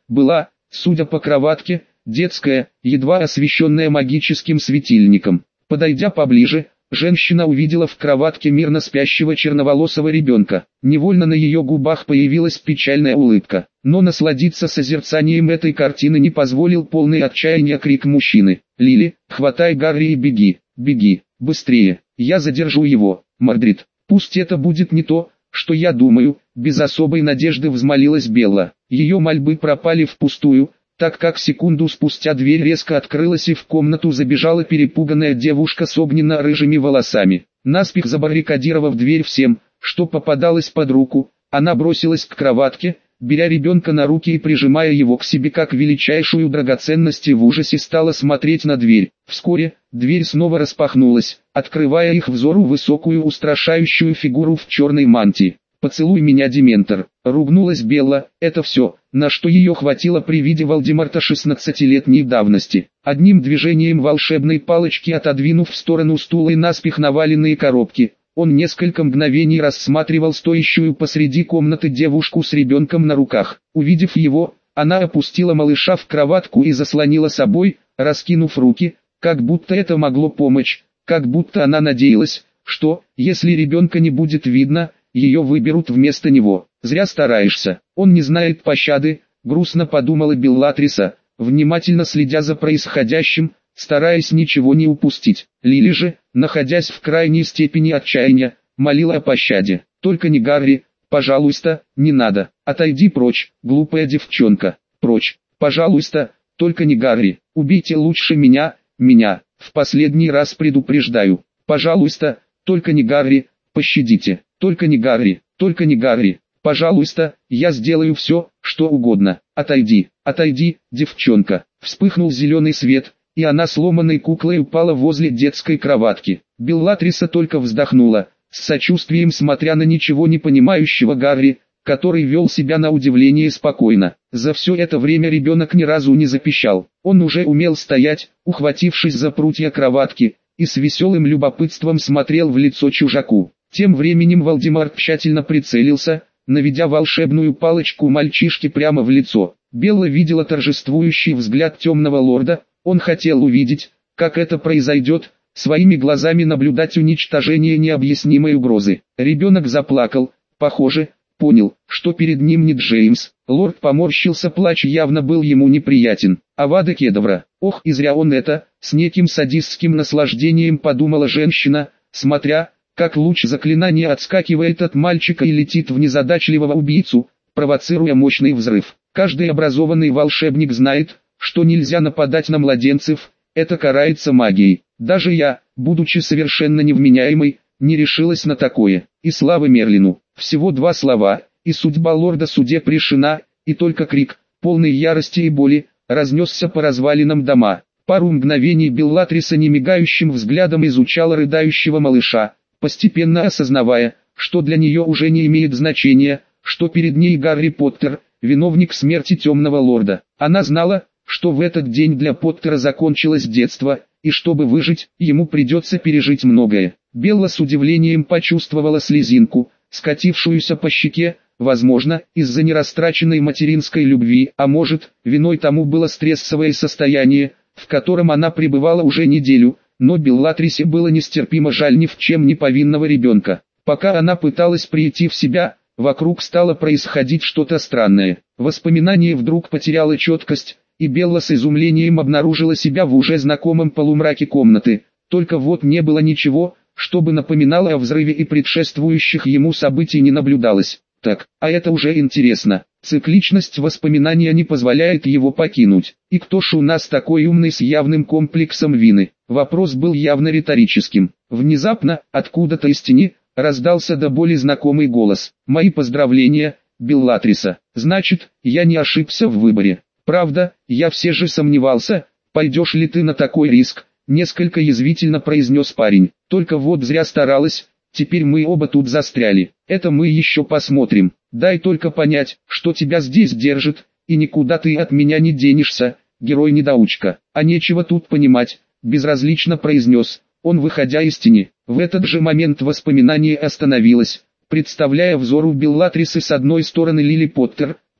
была, судя по кроватке, детская, едва освещенная магическим светильником. Подойдя поближе, женщина увидела в кроватке мирно спящего черноволосого ребенка. Невольно на ее губах появилась печальная улыбка. Но насладиться созерцанием этой картины не позволил полный отчаяния крик мужчины. «Лили, хватай Гарри и беги, беги, быстрее, я задержу его, Мордрид. Пусть это будет не то, что я думаю», без особой надежды взмолилась Белла. Ее мольбы пропали впустую, так как секунду спустя дверь резко открылась и в комнату забежала перепуганная девушка с огненно-рыжими волосами. Наспех забаррикадировав дверь всем, что попадалось под руку, она бросилась к кроватке, беря ребенка на руки и прижимая его к себе как величайшую драгоценность, и в ужасе стала смотреть на дверь. Вскоре, дверь снова распахнулась, открывая их взору высокую устрашающую фигуру в черной мантии. «Поцелуй меня, Дементор!» — ругнулась Белла. Это все, на что ее хватило при виде Волдемарта шестнадцатилетней давности. Одним движением волшебной палочки отодвинув в сторону стула и наспех наваленные коробки, он несколько мгновений рассматривал стоящую посреди комнаты девушку с ребенком на руках. Увидев его, она опустила малыша в кроватку и заслонила собой, раскинув руки, как будто это могло помочь, как будто она надеялась, что, если ребенка не будет видно, ее выберут вместо него. «Зря стараешься, он не знает пощады», — грустно подумала Беллатриса, внимательно следя за происходящим, стараясь ничего не упустить. Лили же, находясь в крайней степени отчаяния, молила о пощаде. «Только не Гарри, пожалуйста, не надо, отойди прочь, глупая девчонка, прочь, пожалуйста, только не Гарри, убейте лучше меня, меня, в последний раз предупреждаю, пожалуйста, только не Гарри, пощадите, только не Гарри, только не Гарри, пожалуйста, я сделаю все, что угодно, отойди, отойди, девчонка». Вспыхнул зеленый свет, и она сломанной куклой упала возле детской кроватки. Беллатриса только вздохнула, с сочувствием смотря на ничего не понимающего Гарри, который вел себя на удивление спокойно. За все это время ребенок ни разу не запищал. Он уже умел стоять, ухватившись за прутья кроватки, и с веселым любопытством смотрел в лицо чужаку. Тем временем Волдемарт тщательно прицелился, наведя волшебную палочку мальчишке прямо в лицо. Белла видела торжествующий взгляд темного лорда. Он хотел увидеть, как это произойдет, своими глазами наблюдать уничтожение необъяснимой угрозы. Ребенок заплакал, похоже, понял, что перед ним не Джеймс. Лорд поморщился, плач явно был ему неприятен. Авада Кедавра, ох, и зря он это, с неким садистским наслаждением подумала женщина, смотря, как луч заклинания отскакивает от мальчика и летит в незадачливого убийцу, провоцируя мощный взрыв. Каждый образованный волшебник знает, что нельзя нападать на младенцев, это карается магией. Даже я, будучи совершенно невменяемой, не решилась на такое. И слава Мерлину, всего два слова, и судьба лорда судеб решена, и только крик, полный ярости и боли, разнесся по развалинам дома. Пару мгновений Беллатриса немигающим взглядом изучала рыдающего малыша, постепенно осознавая, что для нее уже не имеет значения, что перед ней Гарри Поттер, виновник смерти темного лорда. Она знала, что в этот день для Поттера закончилось детство, и чтобы выжить, ему придется пережить многое. Белла с удивлением почувствовала слезинку, скатившуюся по щеке, возможно, из-за нерастраченной материнской любви, а может, виной тому было стрессовое состояние, в котором она пребывала уже неделю, но Беллатрисе было нестерпимо жаль ни в чем не повинного ребенка. Пока она пыталась прийти в себя, вокруг стало происходить что-то странное. Воспоминание вдруг потеряло четкость, и Белла с изумлением обнаружила себя в уже знакомом полумраке комнаты, только вот не было ничего, чтобы напоминало о взрыве, и предшествующих ему событий не наблюдалось. Так, а это уже интересно. Цикличность воспоминания не позволяет его покинуть. И кто ж у нас такой умный с явным комплексом вины? Вопрос был явно риторическим. Внезапно, откуда-то из тени, раздался до боли знакомый голос. «Мои поздравления, Беллатриса. Значит, я не ошибся в выборе. Правда, я все же сомневался, пойдешь ли ты на такой риск», несколько язвительно произнес парень. «Только вот зря старалась, теперь мы оба тут застряли. Это мы еще посмотрим. Дай только понять, что тебя здесь держит, и никуда ты от меня не денешься, герой-недоучка». «А нечего тут понимать», безразлично произнес он, выходя из тени. В этот же момент воспоминание остановилось, представляя взору Беллатрисы с одной стороны Лили Поттер,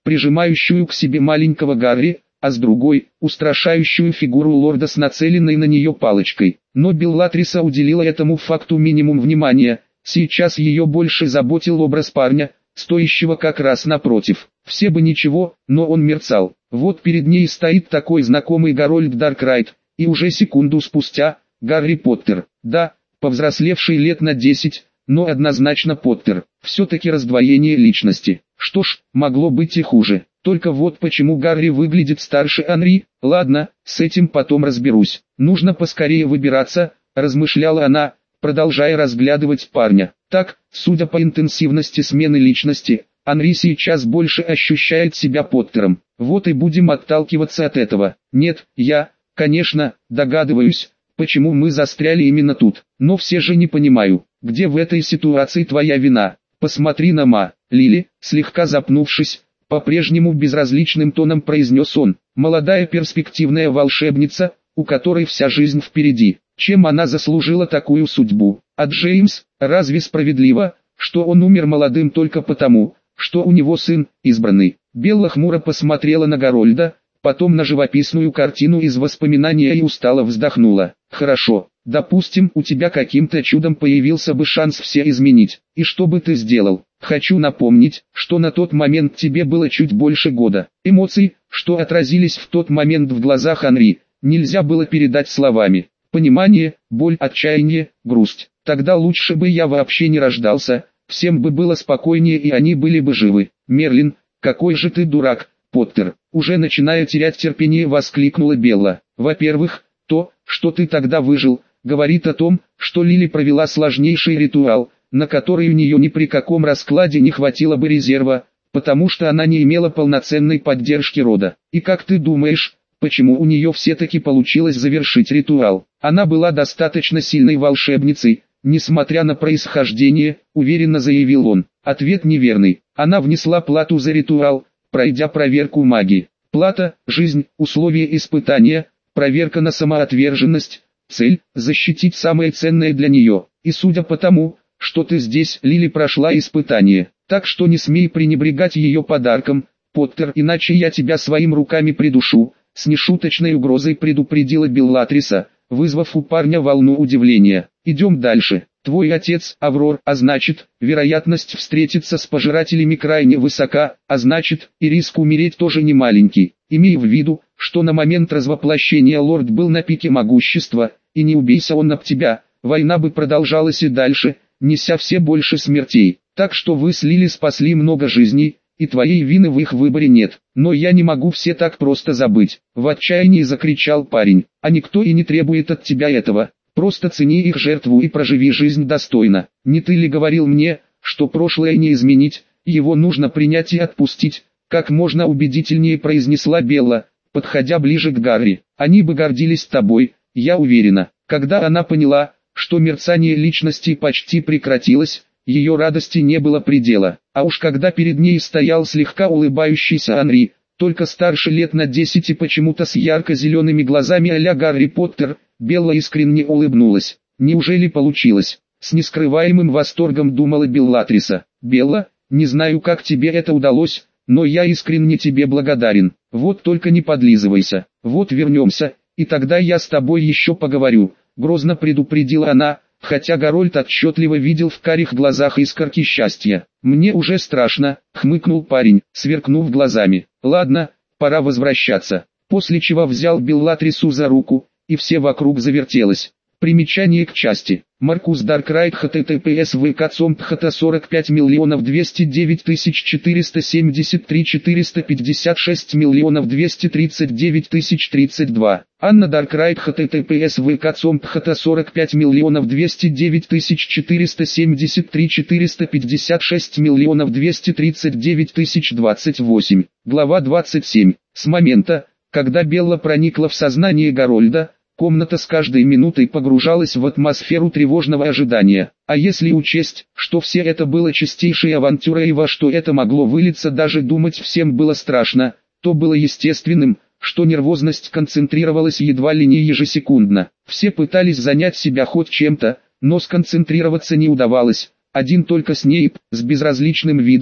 прижимающую к себе маленького Гарри, а с другой – устрашающую фигуру лорда с нацеленной на нее палочкой. Но Беллатриса уделила этому факту минимум внимания, сейчас ее больше заботил образ парня, стоящего как раз напротив. Все бы ничего, но он мерцал. Вот перед ней стоит такой знакомый Гарольд Даркрайт, и уже секунду спустя – Гарри Поттер. Да, повзрослевший лет на десять, но однозначно Поттер. Все-таки раздвоение личности. Что ж, могло быть и хуже. Только вот почему Гарри выглядит старше Анри. Ладно, с этим потом разберусь. Нужно поскорее выбираться, размышляла она, продолжая разглядывать парня. Так, судя по интенсивности смены личности, Анри сейчас больше ощущает себя Поттером. Вот и будем отталкиваться от этого. Нет, я, конечно, догадываюсь, почему мы застряли именно тут. Но все же не понимаю, где в этой ситуации твоя вина. Посмотри на Ма. Лили, слегка запнувшись, по-прежнему безразличным тоном произнес он. Молодая перспективная волшебница, у которой вся жизнь впереди. Чем она заслужила такую судьбу? А Джеймс, разве справедливо, что он умер молодым только потому, что у него сын, избранный? Белла хмуро посмотрела на Гарольда, потом на живописную картину из воспоминания и устало вздохнула. Хорошо, допустим, у тебя каким-то чудом появился бы шанс все изменить. И что бы ты сделал? Хочу напомнить, что на тот момент тебе было чуть больше года. Эмоций, что отразились в тот момент в глазах Анри, нельзя было передать словами. Понимание, боль, отчаяние, грусть. Тогда лучше бы я вообще не рождался, всем бы было спокойнее и они были бы живы. Мерлин, какой же ты дурак, Поттер. Уже начиная терять терпение, воскликнула Белла. Во-первых, то, что ты тогда выжил, говорит о том, что Лили провела сложнейший ритуал, на который у нее ни при каком раскладе не хватило бы резерва, потому что она не имела полноценной поддержки рода. И как ты думаешь, почему у нее все-таки получилось завершить ритуал? Она была достаточно сильной волшебницей, несмотря на происхождение, уверенно заявил он. Ответ неверный. Она внесла плату за ритуал, пройдя проверку магии. Плата, жизнь, условия испытания, проверка на самоотверженность, цель – защитить самое ценное для нее. И судя по тому, что ты здесь, Лили прошла испытание. Так что не смей пренебрегать ее подарком, Поттер, иначе я тебя своими руками придушу. С нешуточной угрозой предупредила Беллатриса, вызвав у парня волну удивления. Идем дальше. Твой отец Аврор, а значит, вероятность встретиться с пожирателями крайне высока, а значит, и риск умереть тоже не маленький. Имей в виду, что на момент развоплощения лорд был на пике могущества, и не убейся он об тебя, война бы продолжалась и дальше, неся все больше смертей. Так что вы с Лили спасли много жизней, и твоей вины в их выборе нет. Но я не могу все так просто забыть. В отчаянии закричал парень. А никто и не требует от тебя этого. Просто цени их жертву и проживи жизнь достойно. Не ты ли говорил мне, что прошлое не изменить, его нужно принять и отпустить? Как можно убедительнее произнесла Белла, подходя ближе к Гарри. Они бы гордились тобой, я уверена. Когда она поняла, что мерцание личности почти прекратилось, ее радости не было предела. А уж когда перед ней стоял слегка улыбающийся Анри, только старше лет на десять и почему-то с ярко-зелеными глазами а-ля Гарри Поттер, Белла искренне улыбнулась. Неужели получилось? С нескрываемым восторгом думала Беллатриса. Белла, не знаю, как тебе это удалось, но я искренне тебе благодарен. Вот только не подлизывайся. Вот вернемся, и тогда я с тобой еще поговорю. Грозно предупредила она, хотя Гарольд отчетливо видел в карих глазах искорки счастья. «Мне уже страшно», — хмыкнул парень, сверкнув глазами. «Ладно, пора возвращаться». После чего взял Беллатрису за руку, и все вокруг завертелось. Примечание к части. Маркус Даркрайт https vk.com тхт сорок пять миллионов двести девять тысяч четыреста семьдесят три четыреста пятьдесят шесть миллионов двести тридцать девять тысяч тридцать два. Анна Даркрайт https vk.com тхт сорок пять миллионов двести девять тысяч четыреста семьдесят три четыреста пятьдесят шесть миллионов двести тридцать девять тысяч двадцать восемь. Глава двадцать семь. С момента, когда Белла проникла в сознание Гарольда, комната с каждой минутой погружалась в атмосферу тревожного ожидания. А если учесть, что все это было чистейшей авантюрой и во что это могло вылиться, даже думать всем было страшно, то было естественным, что нервозность концентрировалась едва ли не ежесекундно. Все пытались занять себя хоть чем-то, но сконцентрироваться не удавалось. Один только Снейп, с безразличным видом,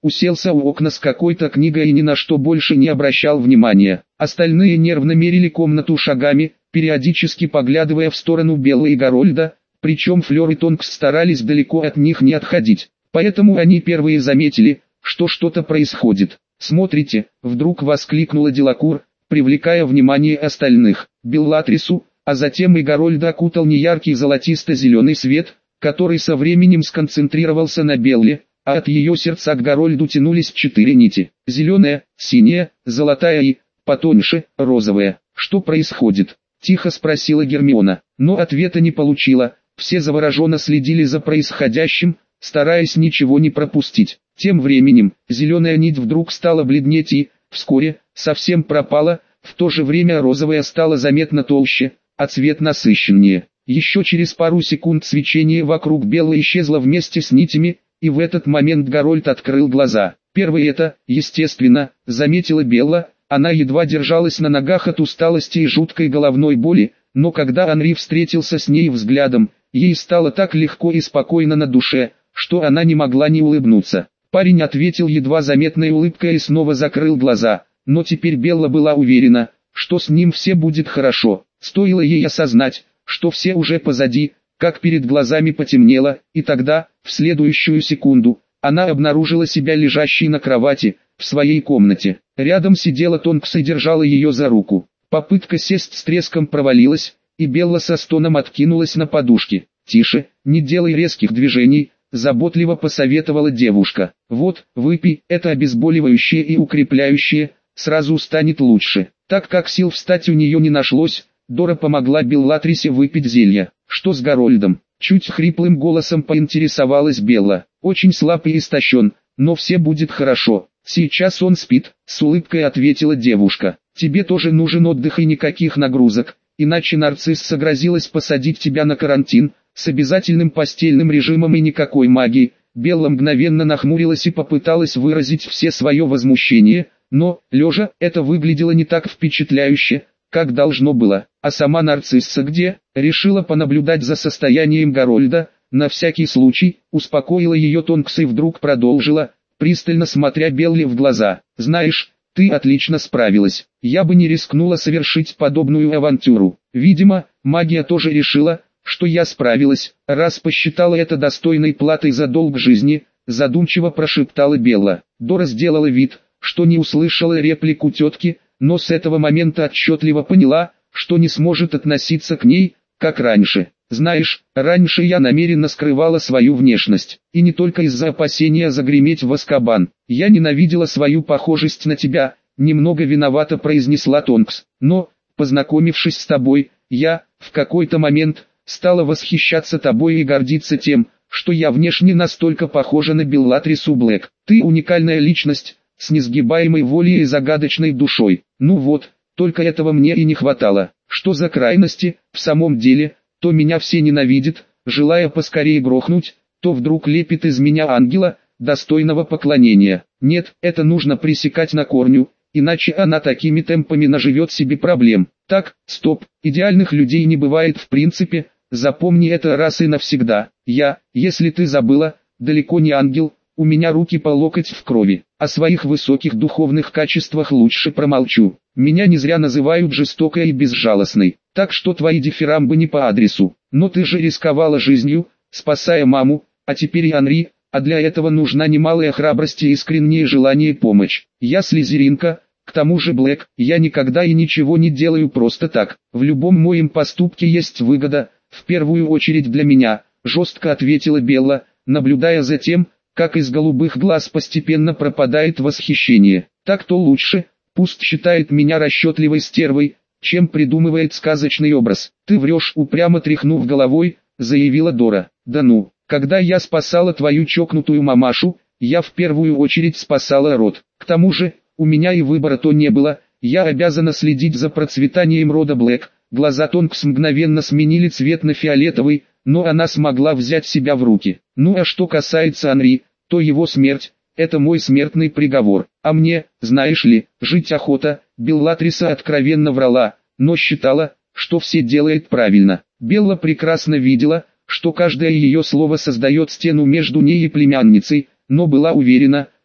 уселся у окна с какой-то книгой и ни на что больше не обращал внимания. Остальные нервно мерили комнату шагами, периодически поглядывая в сторону Беллы и Гарольда, причем Флёр и Тонкс старались далеко от них не отходить. Поэтому они первые заметили, что что-то происходит. «Смотрите!» — вдруг воскликнула Делакур, привлекая внимание остальных. Беллатрису, а затем и Гарольда окутал неяркий золотисто-зеленый свет, который со временем сконцентрировался на Белле, а от ее сердца к Гарольду тянулись четыре нити. Зеленая, синяя, золотая и, потоньше, розовая. «Что происходит?» — тихо спросила Гермиона, но ответа не получила. Все завороженно следили за происходящим, стараясь ничего не пропустить. Тем временем, зеленая нить вдруг стала бледнеть и, вскоре, совсем пропала, в то же время розовая стала заметно толще, а цвет насыщеннее. Еще через пару секунд свечение вокруг Беллы исчезло вместе с нитями, и в этот момент Гарольд открыл глаза. Первый это, естественно, заметила Белла, она едва держалась на ногах от усталости и жуткой головной боли, но когда Анри встретился с ней взглядом, ей стало так легко и спокойно на душе, что она не могла не улыбнуться. Парень ответил едва заметной улыбкой и снова закрыл глаза, но теперь Белла была уверена, что с ним все будет хорошо. Стоило ей осознать, что все уже позади, как перед глазами потемнело, и тогда, в следующую секунду, она обнаружила себя лежащей на кровати, в своей комнате. Рядом сидела Тонкс и держала ее за руку. Попытка сесть с треском провалилась, и Белла со стоном откинулась на подушки. «Тише, не делай резких движений», — заботливо посоветовала девушка. «Вот, выпей, это обезболивающее и укрепляющее, сразу станет лучше». Так как сил встать у нее не нашлось, Дора помогла Беллатрисе выпить зелье. «Что с Гарольдом?» — чуть хриплым голосом поинтересовалась Белла. «Очень слаб и истощен, но все будет хорошо. Сейчас он спит», — с улыбкой ответила девушка. «Тебе тоже нужен отдых и никаких нагрузок, иначе нарцисса грозилась посадить тебя на карантин, с обязательным постельным режимом и никакой магии». Белла мгновенно нахмурилась и попыталась выразить все свое возмущение, но, лежа, это выглядело не так впечатляюще, как должно было. «А сама нарцисса где?» Решила понаблюдать за состоянием Гарольда, на всякий случай, успокоила ее Тонкс и вдруг продолжила, пристально смотря Белле в глаза. «Знаешь, ты отлично справилась. Я бы не рискнула совершить подобную авантюру. Видимо, магия тоже решила, что я справилась, раз посчитала это достойной платой за долг жизни», задумчиво прошептала Белла. Дора сделала вид, что не услышала реплику тетки, но с этого момента отчетливо поняла, что не сможет относиться к ней, как раньше. «Знаешь, раньше я намеренно скрывала свою внешность, и не только из-за опасения загреметь в Азкабан. Я ненавидела свою похожесть на тебя», немного виновато произнесла Тонкс. «Но, познакомившись с тобой, я, в какой-то момент, стала восхищаться тобой и гордиться тем, что я внешне настолько похожа на Беллатрису Блэк. Ты уникальная личность, с несгибаемой волей и загадочной душой. Ну вот, только этого мне и не хватало. Что за крайности, в самом деле, то меня все ненавидят, желая поскорее грохнуть, то вдруг лепит из меня ангела, достойного поклонения. Нет, это нужно пресекать на корню, иначе она такими темпами наживет себе проблем. Так, стоп, идеальных людей не бывает в принципе, запомни это раз и навсегда. Я, если ты забыла, далеко не ангел, у меня руки по локоть в крови. О своих высоких духовных качествах лучше промолчу. Меня не зря называют жестокой и безжалостной, так что твои дифирамбы не по адресу. Но ты же рисковала жизнью, спасая маму, а теперь и Анри, а для этого нужна немалая храбрость и искреннее желание помочь. Я слизеринка, к тому же Блэк, я никогда и ничего не делаю просто так. В любом моем поступке есть выгода, в первую очередь для меня, жестко ответила Белла, наблюдая за тем, как из голубых глаз постепенно пропадает восхищение. Так-то лучше, пусть считает меня расчетливой стервой, чем придумывает сказочный образ. Ты врешь, упрямо тряхнув головой, заявила Дора. Да ну, когда я спасала твою чокнутую мамашу, я в первую очередь спасала род. К тому же, у меня и выбора-то не было, я обязана следить за процветанием рода Блэк. Глаза Тонкс мгновенно сменили цвет на фиолетовый, но она смогла взять себя в руки. Ну а что касается Анри, то его смерть – это мой смертный приговор. А мне, знаешь ли, жить охота. Беллатриса откровенно врала, но считала, что все делает правильно. Белла прекрасно видела, что каждое ее слово создает стену между ней и племянницей, но была уверена,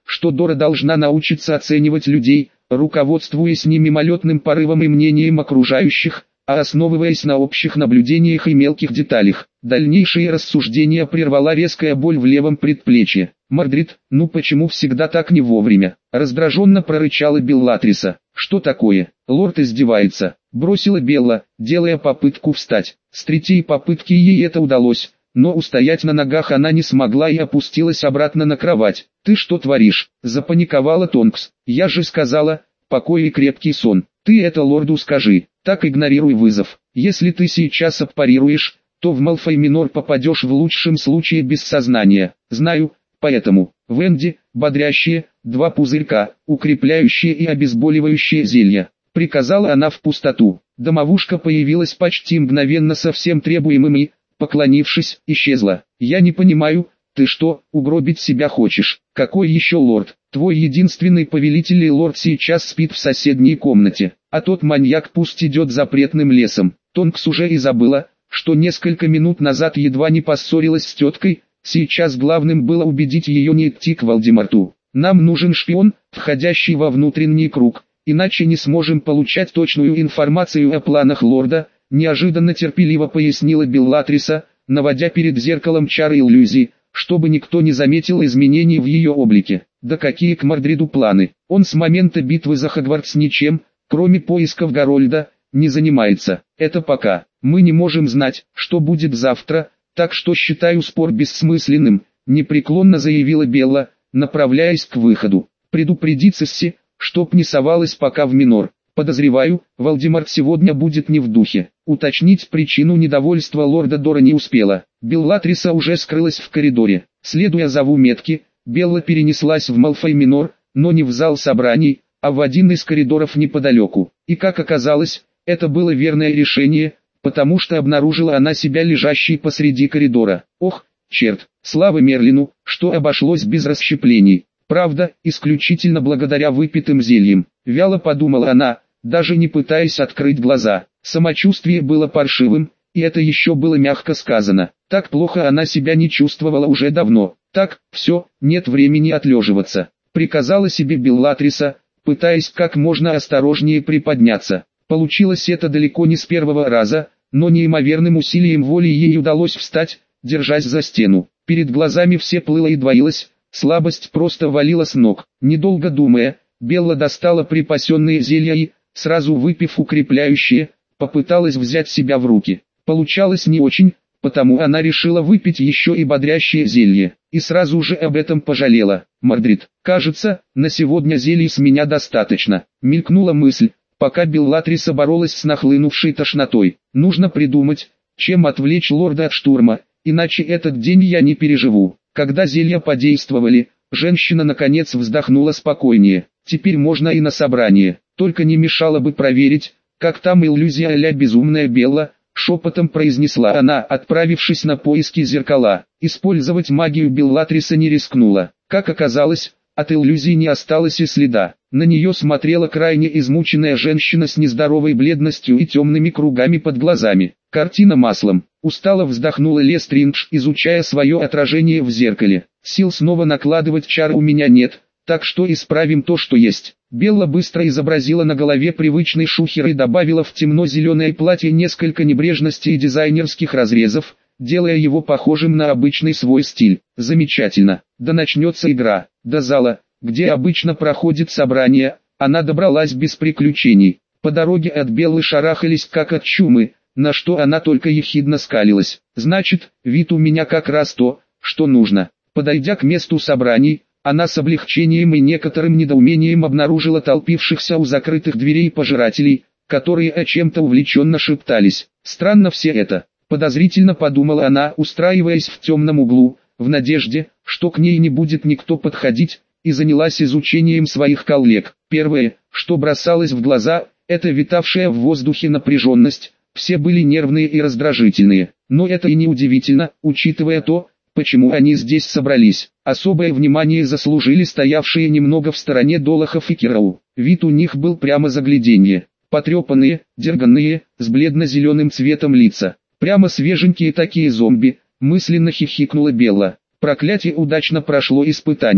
что Дора должна научиться оценивать людей, руководствуясь не мимолетным порывом и мнением окружающих, а основываясь на общих наблюдениях и мелких деталях. Дальнейшие рассуждения прервала резкая боль в левом предплечье. «Мордрид, ну почему всегда так не вовремя?» Раздраженно прорычала Беллатриса. «Что такое? Лорд издевается», — бросила Белла, делая попытку встать. С третьей попытки ей это удалось, но устоять на ногах она не смогла и опустилась обратно на кровать. «Ты что творишь?» — запаниковала Тонкс. «Я же сказала, покой и крепкий сон. Ты это лорду скажи, так игнорируй вызов. Если ты сейчас отпарируешь, то в Малфой Минор попадешь в лучшем случае без сознания. Знаю, поэтому, Венди, бодрящие, два пузырька, укрепляющие и обезболивающие зелья», — приказала она в пустоту. Домовушка появилась почти мгновенно со всем требуемым и, поклонившись, исчезла. «Я не понимаю, ты что, угробить себя хочешь? Какой еще лорд? Твой единственный повелитель и лорд сейчас спит в соседней комнате, а тот маньяк пусть идет запретным лесом». Тонкс уже и забыла, что несколько минут назад едва не поссорилась с теткой, сейчас главным было убедить ее не идти к Волдеморту. «Нам нужен шпион, входящий во внутренний круг, иначе не сможем получать точную информацию о планах лорда», неожиданно терпеливо пояснила Беллатриса, наводя перед зеркалом чары иллюзий, чтобы никто не заметил изменений в ее облике. Да какие к Мордриду планы? Он с момента битвы за Хогвартс ничем, кроме поисков Гарольда, не занимается. Это пока. Мы не можем знать, что будет завтра, так что считаю спор бессмысленным, непреклонно заявила Белла, направляясь к выходу. Предупреди Цесси, чтоб не совалась пока в Минор. Подозреваю, Волдеморт сегодня будет не в духе. Уточнить причину недовольства лорда Дора не успела. Беллатриса уже скрылась в коридоре. Следуя зову метки, Белла перенеслась в Малфой Минор, но не в зал собраний, а в один из коридоров неподалеку. И как оказалось, это было верное решение, потому что обнаружила она себя лежащей посреди коридора. Ох, черт, слава Мерлину, что обошлось без расщеплений. Правда, исключительно благодаря выпитым зельям. Вяло подумала она, даже не пытаясь открыть глаза. Самочувствие было паршивым, и это еще было мягко сказано. Так плохо она себя не чувствовала уже давно. Так, все, нет времени отлеживаться, приказала себе Беллатриса, пытаясь как можно осторожнее приподняться. Получилось это далеко не с первого раза, но неимоверным усилием воли ей удалось встать, держась за стену. Перед глазами все плыло и двоилось, слабость просто валила с ног. Недолго думая, Белла достала припасенные зелья и, сразу выпив укрепляющие, попыталась взять себя в руки. Получалось не очень, потому она решила выпить еще и бодрящее зелье, и сразу же об этом пожалела. «Мордрид, кажется, на сегодня зелий с меня достаточно», мелькнула мысль, пока Беллатриса боролась с нахлынувшей тошнотой. «Нужно придумать, чем отвлечь лорда от штурма, иначе этот день я не переживу». Когда зелья подействовали, женщина наконец вздохнула спокойнее. Теперь можно и на собрание, только не мешало бы проверить, как там иллюзия а-ля безумная Белла, шепотом произнесла она, отправившись на поиски зеркала. Использовать магию Беллатриса не рискнула. Как оказалось, от иллюзии не осталось и следа. На нее смотрела крайне измученная женщина с нездоровой бледностью и темными кругами под глазами. Картина маслом. Устало вздохнула Лестриндж, изучая свое отражение в зеркале. Сил снова накладывать чары у меня нет, так что исправим то, что есть. Белла быстро изобразила на голове привычный шухер и добавила в темно-зеленое платье несколько небрежности и дизайнерских разрезов, делая его похожим на обычный свой стиль. Замечательно. Да начнется игра. До зала, где обычно проходит собрание, она добралась без приключений. По дороге от Беллы шарахались как от чумы, на что она только ехидно скалилась. «Значит, вид у меня как раз то, что нужно». Подойдя к месту собраний, она с облегчением и некоторым недоумением обнаружила толпившихся у закрытых дверей пожирателей, которые о чем-то увлеченно шептались. «Странно все это», — подозрительно подумала она, устраиваясь в темном углу, в надежде, что к ней не будет никто подходить, и занялась изучением своих коллег. Первое, что бросалось в глаза, это витавшая в воздухе напряженность. Все были нервные и раздражительные, но это и не удивительно, учитывая то, почему они здесь собрались. Особое внимание заслужили стоявшие немного в стороне Долохов и Кирау. Вид у них был прямо загляденье. Потрепанные, дерганные, с бледно-зеленым цветом лица. Прямо свеженькие такие зомби, мысленно хихикнула Белла. Проклятие удачно прошло испытание.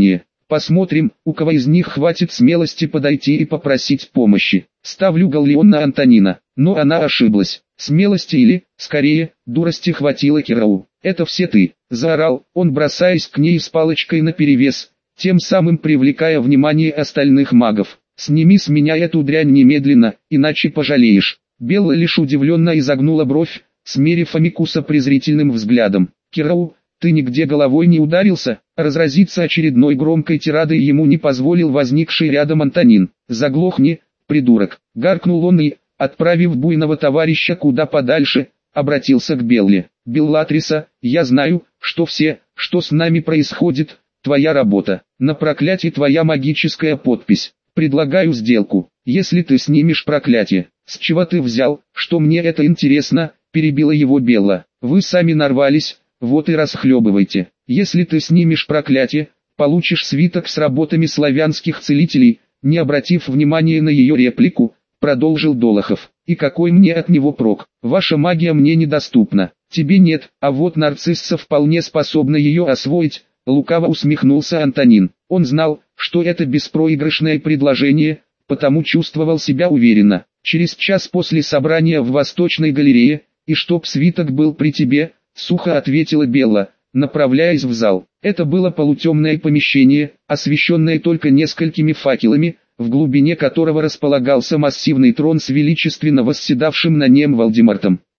Посмотрим, у кого из них хватит смелости подойти и попросить помощи. Ставлю галлеон на Антонина, но она ошиблась. Смелости или, скорее, дурости хватило Кирау. «Это все ты!» – заорал он, бросаясь к ней с палочкой наперевес, тем самым привлекая внимание остальных магов. «Сними с меня эту дрянь немедленно, иначе пожалеешь». Белла лишь удивленно изогнула бровь, смерив Амикуса презрительным взглядом. «Кирау, ты нигде головой не ударился?» Разразиться очередной громкой тирадой ему не позволил возникший рядом Антонин. «Заглохни, придурок!» — гаркнул он и, отправив буйного товарища куда подальше, обратился к Белле. «Беллатриса, я знаю, что все, что с нами происходит, твоя работа. На проклятие твоя магическая подпись. Предлагаю сделку, если ты снимешь проклятие». «С чего ты взял, что мне это интересно?» — перебила его Белла. «Вы сами нарвались, вот и расхлебывайте. Если ты снимешь проклятие, получишь свиток с работами славянских целителей», не обратив внимания на ее реплику, продолжил Долохов. «И какой мне от него прок? Ваша магия мне недоступна. Тебе нет, а вот Нарцисса вполне способна ее освоить», лукаво усмехнулся Антонин. Он знал, что это беспроигрышное предложение, потому чувствовал себя уверенно. «Через час после собрания в Восточной галерее, и чтоб свиток был при тебе», сухо ответила Белла, направляясь в зал. Это было полутемное помещение, освещенное только несколькими факелами, в глубине которого располагался массивный трон с величественно восседавшим на нем Вальдемартом.